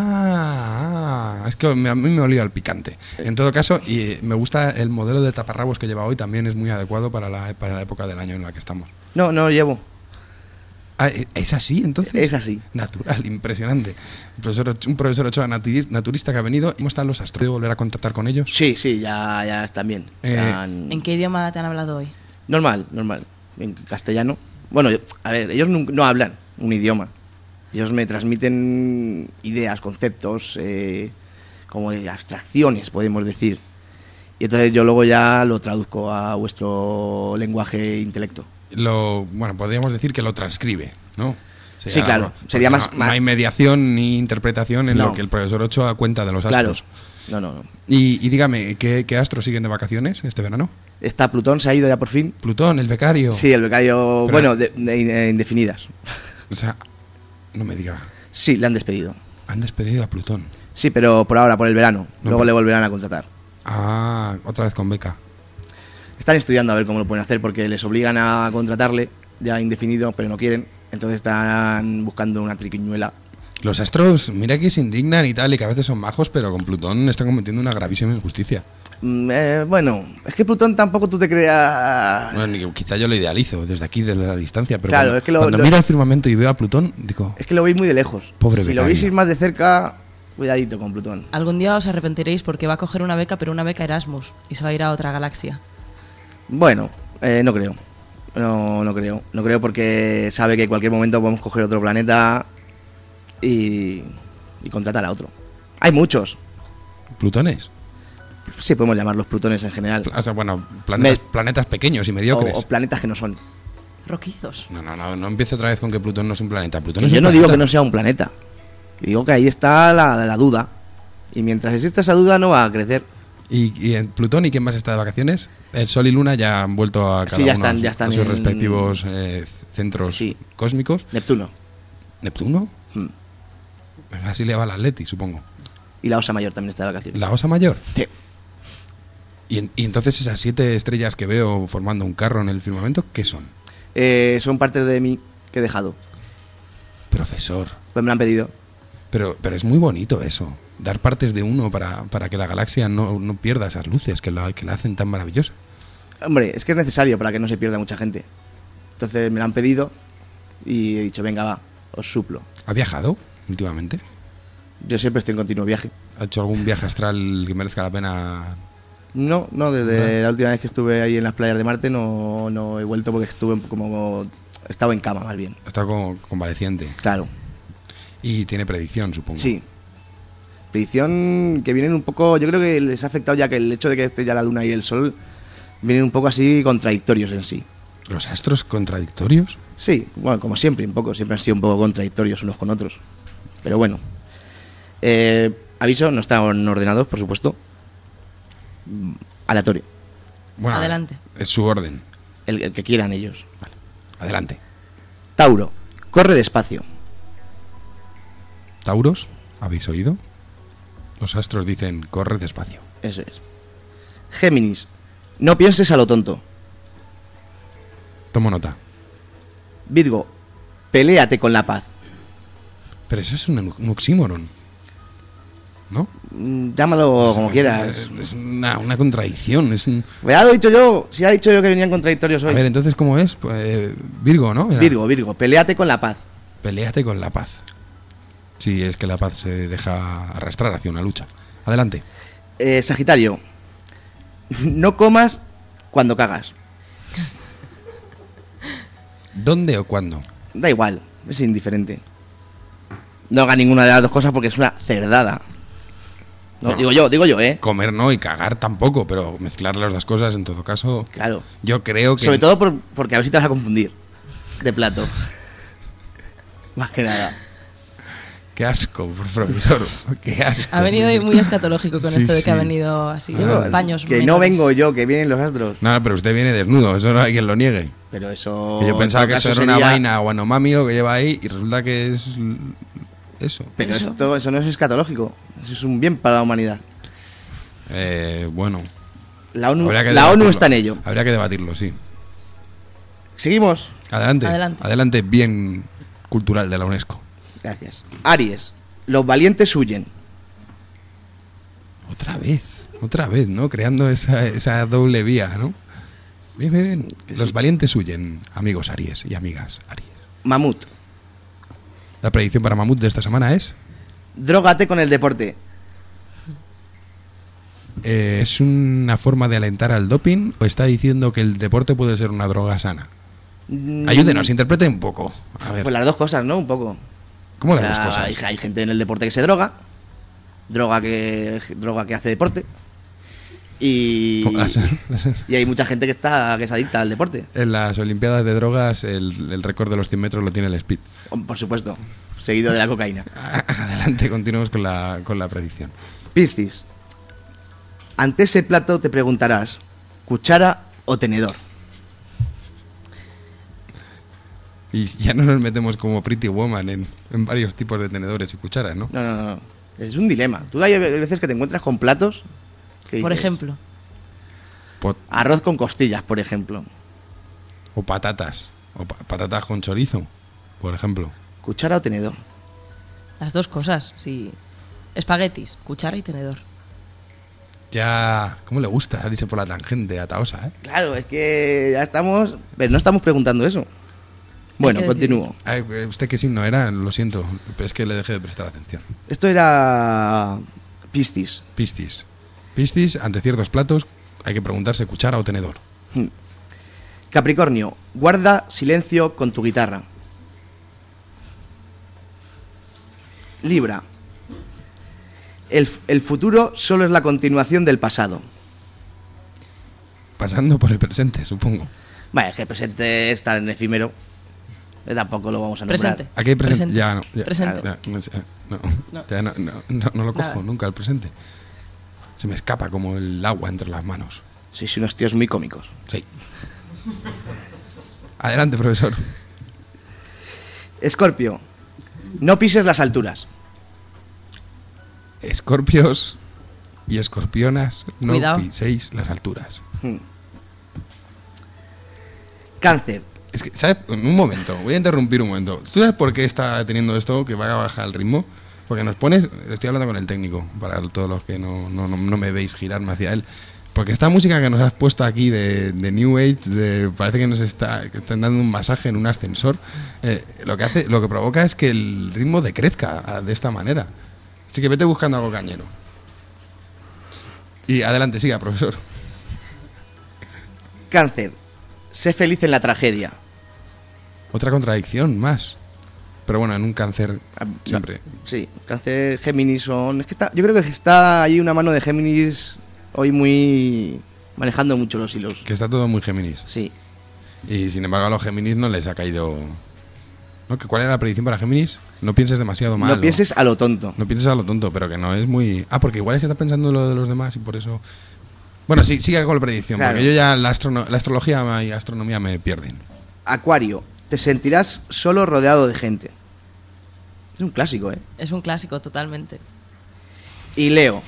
Es que a mí me olía al picante. En todo caso, y me gusta el modelo de taparrabos que lleva hoy, también es muy adecuado para la época del año en la que estamos. No lo llevo. ¿Es así, entonces? Es así. Natural, impresionante. Un profesor Ochoa naturista que ha venido. ¿Cómo están los astros? ¿Puedo volver a contactar con ellos? Sí, ya están bien. ¿En qué idioma te han hablado hoy? Normal. En castellano. Bueno, ellos no hablan un idioma. Ellos me transmiten ideas, conceptos, como de abstracciones, podemos decir. Y entonces yo luego ya lo traduzco a vuestro lenguaje intelecto. Podríamos decir que lo transcribe, ¿no? Sí, claro. Sería más... No hay mediación ni interpretación en lo que el profesor Ochoa cuenta de los astros. Claro. No. Y dígame, ¿qué astros siguen de vacaciones este verano? Está Plutón, se ha ido ya por fin. ¿Plutón, el becario? Sí, el becario... de indefinidas. O sea, no me diga. Sí, le han despedido. Han despedido a Plutón. Sí, pero por ahora, por el verano. Luego le volverán a contratar. Otra vez con beca. Están estudiando a ver cómo lo pueden hacer porque les obligan a contratarle ya indefinido, pero no quieren. Entonces están buscando una triquiñuela. Los astros, mira que se indignan y tal, y que a veces son majos, pero con Plutón están cometiendo una gravísima injusticia. Bueno, es que Plutón tampoco tú te creas... Bueno, quizá yo lo idealizo desde aquí, desde la distancia, pero Claro, cuando, es que cuando miro al firmamento y veo a Plutón, digo... Es que lo veis muy de lejos. Pobre Si lo becario. veis más de cerca, cuidadito con Plutón. Algún día os arrepentiréis porque va a coger una beca, pero una beca Erasmus, y se va a ir a otra galaxia. Bueno, no creo. No creo. No creo porque sabe que en cualquier momento podemos coger otro planeta y contratar a otro. Hay muchos. ¿Plutones? Sí, podemos llamarlos plutones en general. O sea, bueno, planetas pequeños y mediocres. O planetas que no son. Roquizos. No empiece otra vez con que Plutón no es un planeta. Plutón es Yo un no planeta. digo que no sea un planeta. Digo que ahí está la duda. Y mientras exista esa duda no va a crecer. ¿Y en Plutón y quién más está de vacaciones? El Sol y Luna ya han vuelto a cada Sí, ya uno están a sus en- respectivos centros cósmicos. Neptuno. ¿Neptuno? Así le va al Atleti, supongo. Y la Osa Mayor también está de vacaciones. ¿La Osa Mayor? Sí. Y entonces esas 7 estrellas que veo formando un carro en el firmamento, ¿qué son? Son partes de mí que he dejado. Profesor. Pues me lo han pedido. Pero es muy bonito eso. Dar partes de uno para que la galaxia no pierda esas luces que la hacen tan maravillosa. Hombre, es que es necesario para que no se pierda mucha gente. Entonces me lo han pedido y he dicho, venga, va, os suplo. ¿Ha viajado últimamente? Yo siempre estoy en continuo viaje. ¿Ha hecho algún viaje astral que merezca la pena? No, desde la última vez que estuve ahí en las playas de Marte no he vuelto porque estaba en cama más bien. Está convaleciente. Claro. Y tiene predicción, supongo. Sí. Predicción que vienen un poco, yo creo que les ha afectado ya que el hecho de que esté ya la Luna y el Sol vienen un poco así contradictorios en sí. ¿Los astros contradictorios? Sí, bueno, como siempre, siempre han sido un poco contradictorios unos con otros. Pero bueno. Aviso, no están ordenados, por supuesto. Aleatorio. Bueno, Adelante. Es su orden. El que quieran ellos. Vale. Adelante. Tauro, corre despacio. ¿Tauros? ¿Habéis oído? Los astros dicen, corre despacio. Eso es. Géminis, no pienses a lo tonto. Tomo nota. Virgo, peléate con la paz. Pero eso es un oxímoron, ¿no? Llámalo como quieras. Es una contradicción. Pues ya lo he dicho yo. Si ha dicho yo que venían contradictorios hoy. A ver, entonces, ¿cómo es? Pues, Virgo, ¿no? Era. Virgo, peléate con la paz. Peléate con la paz. Sí, es que la paz se deja arrastrar hacia una lucha. Adelante. Sagitario, no comas cuando cagas. ¿Dónde o cuándo? Da igual, es indiferente. No haga ninguna de las dos cosas porque es una cerdada. No, digo yo, ¿eh? Comer no y cagar tampoco, pero mezclar las dos cosas en todo caso. Claro. Yo creo que. Sobre todo porque a ver si te vas a confundir de plato. Más que nada. Qué asco, profesor. Qué asco. Ha venido hoy muy escatológico con Sí, esto de que ha sí. venido así, Digo, paños. que no vengo yo, que vienen los astros. No, pero usted viene desnudo, eso no hay quien lo niegue. Pero eso. Que yo pensaba en que todo eso caso era una sería- vaina guanomami lo que lleva ahí y resulta que es eso. Pero eso no es escatológico. Eso es un bien para la humanidad. Bueno. La ONU Habría que la ONU debatirlo. está en ello. Habría que debatirlo, sí. ¿Seguimos? Adelante. Adelante. Adelante, bien cultural de la UNESCO. Gracias. Aries, los valientes huyen. Otra vez, ¿no? Creando esa doble vía, ¿no? Bien, bien, bien. Los valientes huyen, amigos Aries y amigas Aries. Mamut, La predicción para Mamut de esta semana es... drógate con el deporte. ¿Es una forma de alentar al doping o está diciendo que el deporte puede ser una droga sana? Ayúdenos, interprete un poco. A ver. Pues las dos cosas, ¿no? Un poco. ¿Cómo O las sea, dos cosas? hay gente en el deporte que se droga. Droga que hace deporte. Y hay mucha gente que es adicta al deporte. En las Olimpiadas de drogas el récord de los 100 metros lo tiene el Speed. Por supuesto, seguido de la cocaína. Adelante, continuemos con la predicción. Piscis, ante ese plato te preguntarás, ¿cuchara o tenedor? Y ya no nos metemos como Pretty Woman en varios tipos de tenedores y cucharas, ¿no? No. Es un dilema. Tú hay veces que te encuentras con platos que Por dices, ejemplo. arroz con costillas, por ejemplo. O patatas. O patatas con chorizo, por ejemplo. ¿Cuchara o tenedor? Las dos cosas, sí. Espaguetis, cuchara y tenedor. Ya, ¿cómo le gusta salirse por la tangente a Tahosa, eh? Claro, es que ya estamos... Pero no estamos preguntando eso. Bueno, continúo. ¿Usted qué signo era? Lo siento, pero es que le dejé de prestar atención. Esto era... Piscis. Piscis. Piscis, ante ciertos platos, hay que preguntarse cuchara o tenedor. Capricornio, guarda silencio con tu guitarra. Libra, el futuro solo es la continuación del pasado. Pasando por el presente, supongo. Vale, es que el presente es tan efímero. Tampoco lo vamos a nombrar. Presente. Aquí hay presente. Ya no. Ya, Presente. ya, no lo cojo Nada. nunca el presente. Se me escapa como el agua entre las manos. Sois unos tíos muy cómicos. Sí. Adelante, profesor. Escorpio, no pises las alturas. Escorpios y escorpionas, no Cuidado. piséis las alturas. Cáncer, Es que, ¿sabes? Un momento, voy a interrumpir un momento. ¿Tú sabes por qué está teniendo esto que va a bajar el ritmo? Porque nos pones, estoy hablando con el técnico, para todos los que no me veis girarme hacia él. Porque esta música que nos has puesto aquí de New Age, parece que nos están dando un masaje en un ascensor, lo que provoca es que el ritmo decrezca de esta manera. Así que vete buscando algo cañero. Y adelante, siga, profesor. Cáncer, sé feliz en la tragedia. Otra contradicción más. Pero bueno, en un cáncer siempre. No, sí, Cáncer, Géminis son... Es que yo creo que está ahí una mano de Géminis hoy muy... manejando mucho los hilos. Que está todo muy Géminis. Sí. Y sin embargo a los Géminis no les ha caído... ¿No? ¿Cuál era la predicción para Géminis? No pienses demasiado mal. No pienses a lo tonto. No pienses a lo tonto, pero que no es muy... Ah, porque igual es que estás pensando lo de los demás y por eso... Bueno, sí, sigue con la predicción, Claro. porque yo ya la astrología y astronomía me pierden. Acuario, te sentirás solo rodeado de gente. Es un clásico, ¿eh? Es un clásico, totalmente. Y Leo,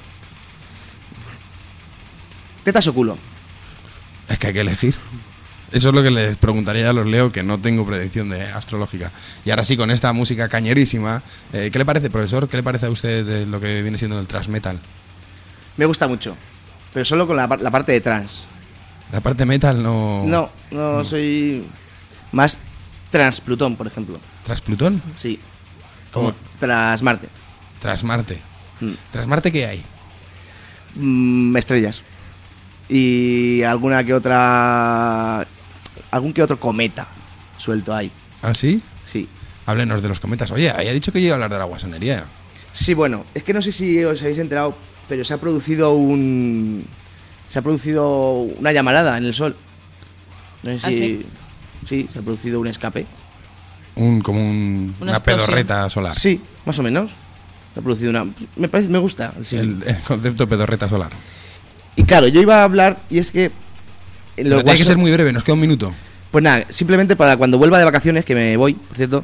tetas o culo. Es que hay que elegir. Eso es lo que les preguntaría a los Leo, que no tengo predicción de astrológica. Y ahora sí, con esta música cañerísima, ¿qué le parece, profesor? ¿Qué le parece a usted de lo que viene siendo el thrash metal? Me gusta mucho, pero solo con la parte de trans. La parte metal no... No, soy más trans Plutón, por ejemplo. ¿Tras Plutón? Sí. ¿Cómo? Como tras Marte. Tras Marte. ¿Tras Marte qué hay? Estrellas. Y alguna que otra... algún que otro cometa suelto ahí. ¿Ah, sí? Sí. Háblenos de los cometas. Oye, había dicho que yo iba a hablar de la guasonería. Sí, bueno, es que no sé si os habéis enterado, pero se ha producido una llamarada en el Sol. No sé si... ¿Sí? Sí, se ha producido un escape. Una explosión. pedorreta solar. Sí, más o menos. Se ha producido una... Me gusta el símil. El concepto pedorreta solar. Y claro, yo iba a hablar, y es que... Pero tiene que ser muy breve, nos queda un minuto. Pues nada, simplemente para cuando vuelva de vacaciones, que me voy, por cierto,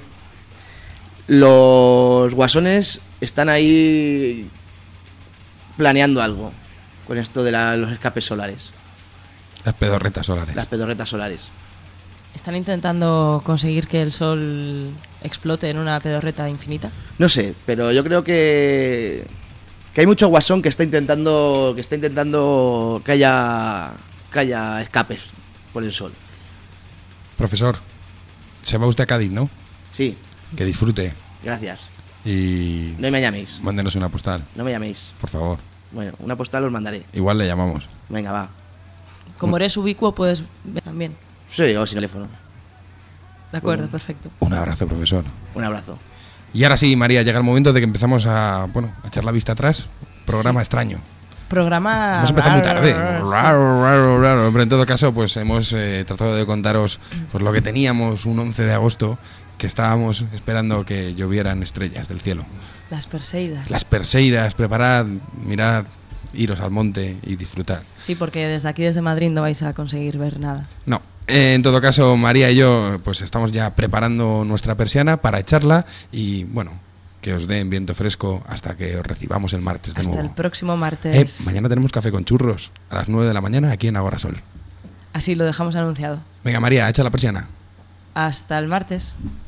los guasones están ahí planeando algo con esto de los escapes solares, Las pedorretas solares. las pedorretas solares. ¿Están intentando conseguir que el Sol explote en una pedorreta infinita? No sé, pero yo creo que hay mucho guasón que está intentando que haya escapes por el Sol. Profesor, se va usted a Cádiz, ¿no? Sí, Que disfrute. gracias. Y No me llaméis, mándenos una postal, no me llaméis. por favor. Bueno, una postal os mandaré. Igual le llamamos. Venga, va. Como eres ubicuo, puedes ver también. Sí, o sin teléfono. De acuerdo, Bueno. perfecto. Un abrazo, profesor. Un abrazo. Y ahora sí, María, llega el momento de que empezamos a echar la vista atrás. Programa extraño. Programa... Hemos empezado muy tarde. Raro. Pero en todo caso, pues hemos tratado de contaros pues lo que teníamos un 11 de agosto, que estábamos esperando que llovieran estrellas del cielo. Las Perseidas. Las Perseidas, preparad, mirad, iros al monte y disfrutad. Sí, porque desde aquí, desde Madrid, no vais a conseguir ver nada. No, en todo caso, María y yo pues estamos ya preparando nuestra persiana para echarla y, bueno, que os den viento fresco hasta que os recibamos el martes de Hasta nuevo. el próximo martes. Mañana tenemos café con churros a las 9 de la mañana aquí en Agora Sol. Así lo dejamos anunciado. Venga, María, echa la persiana. Hasta el martes.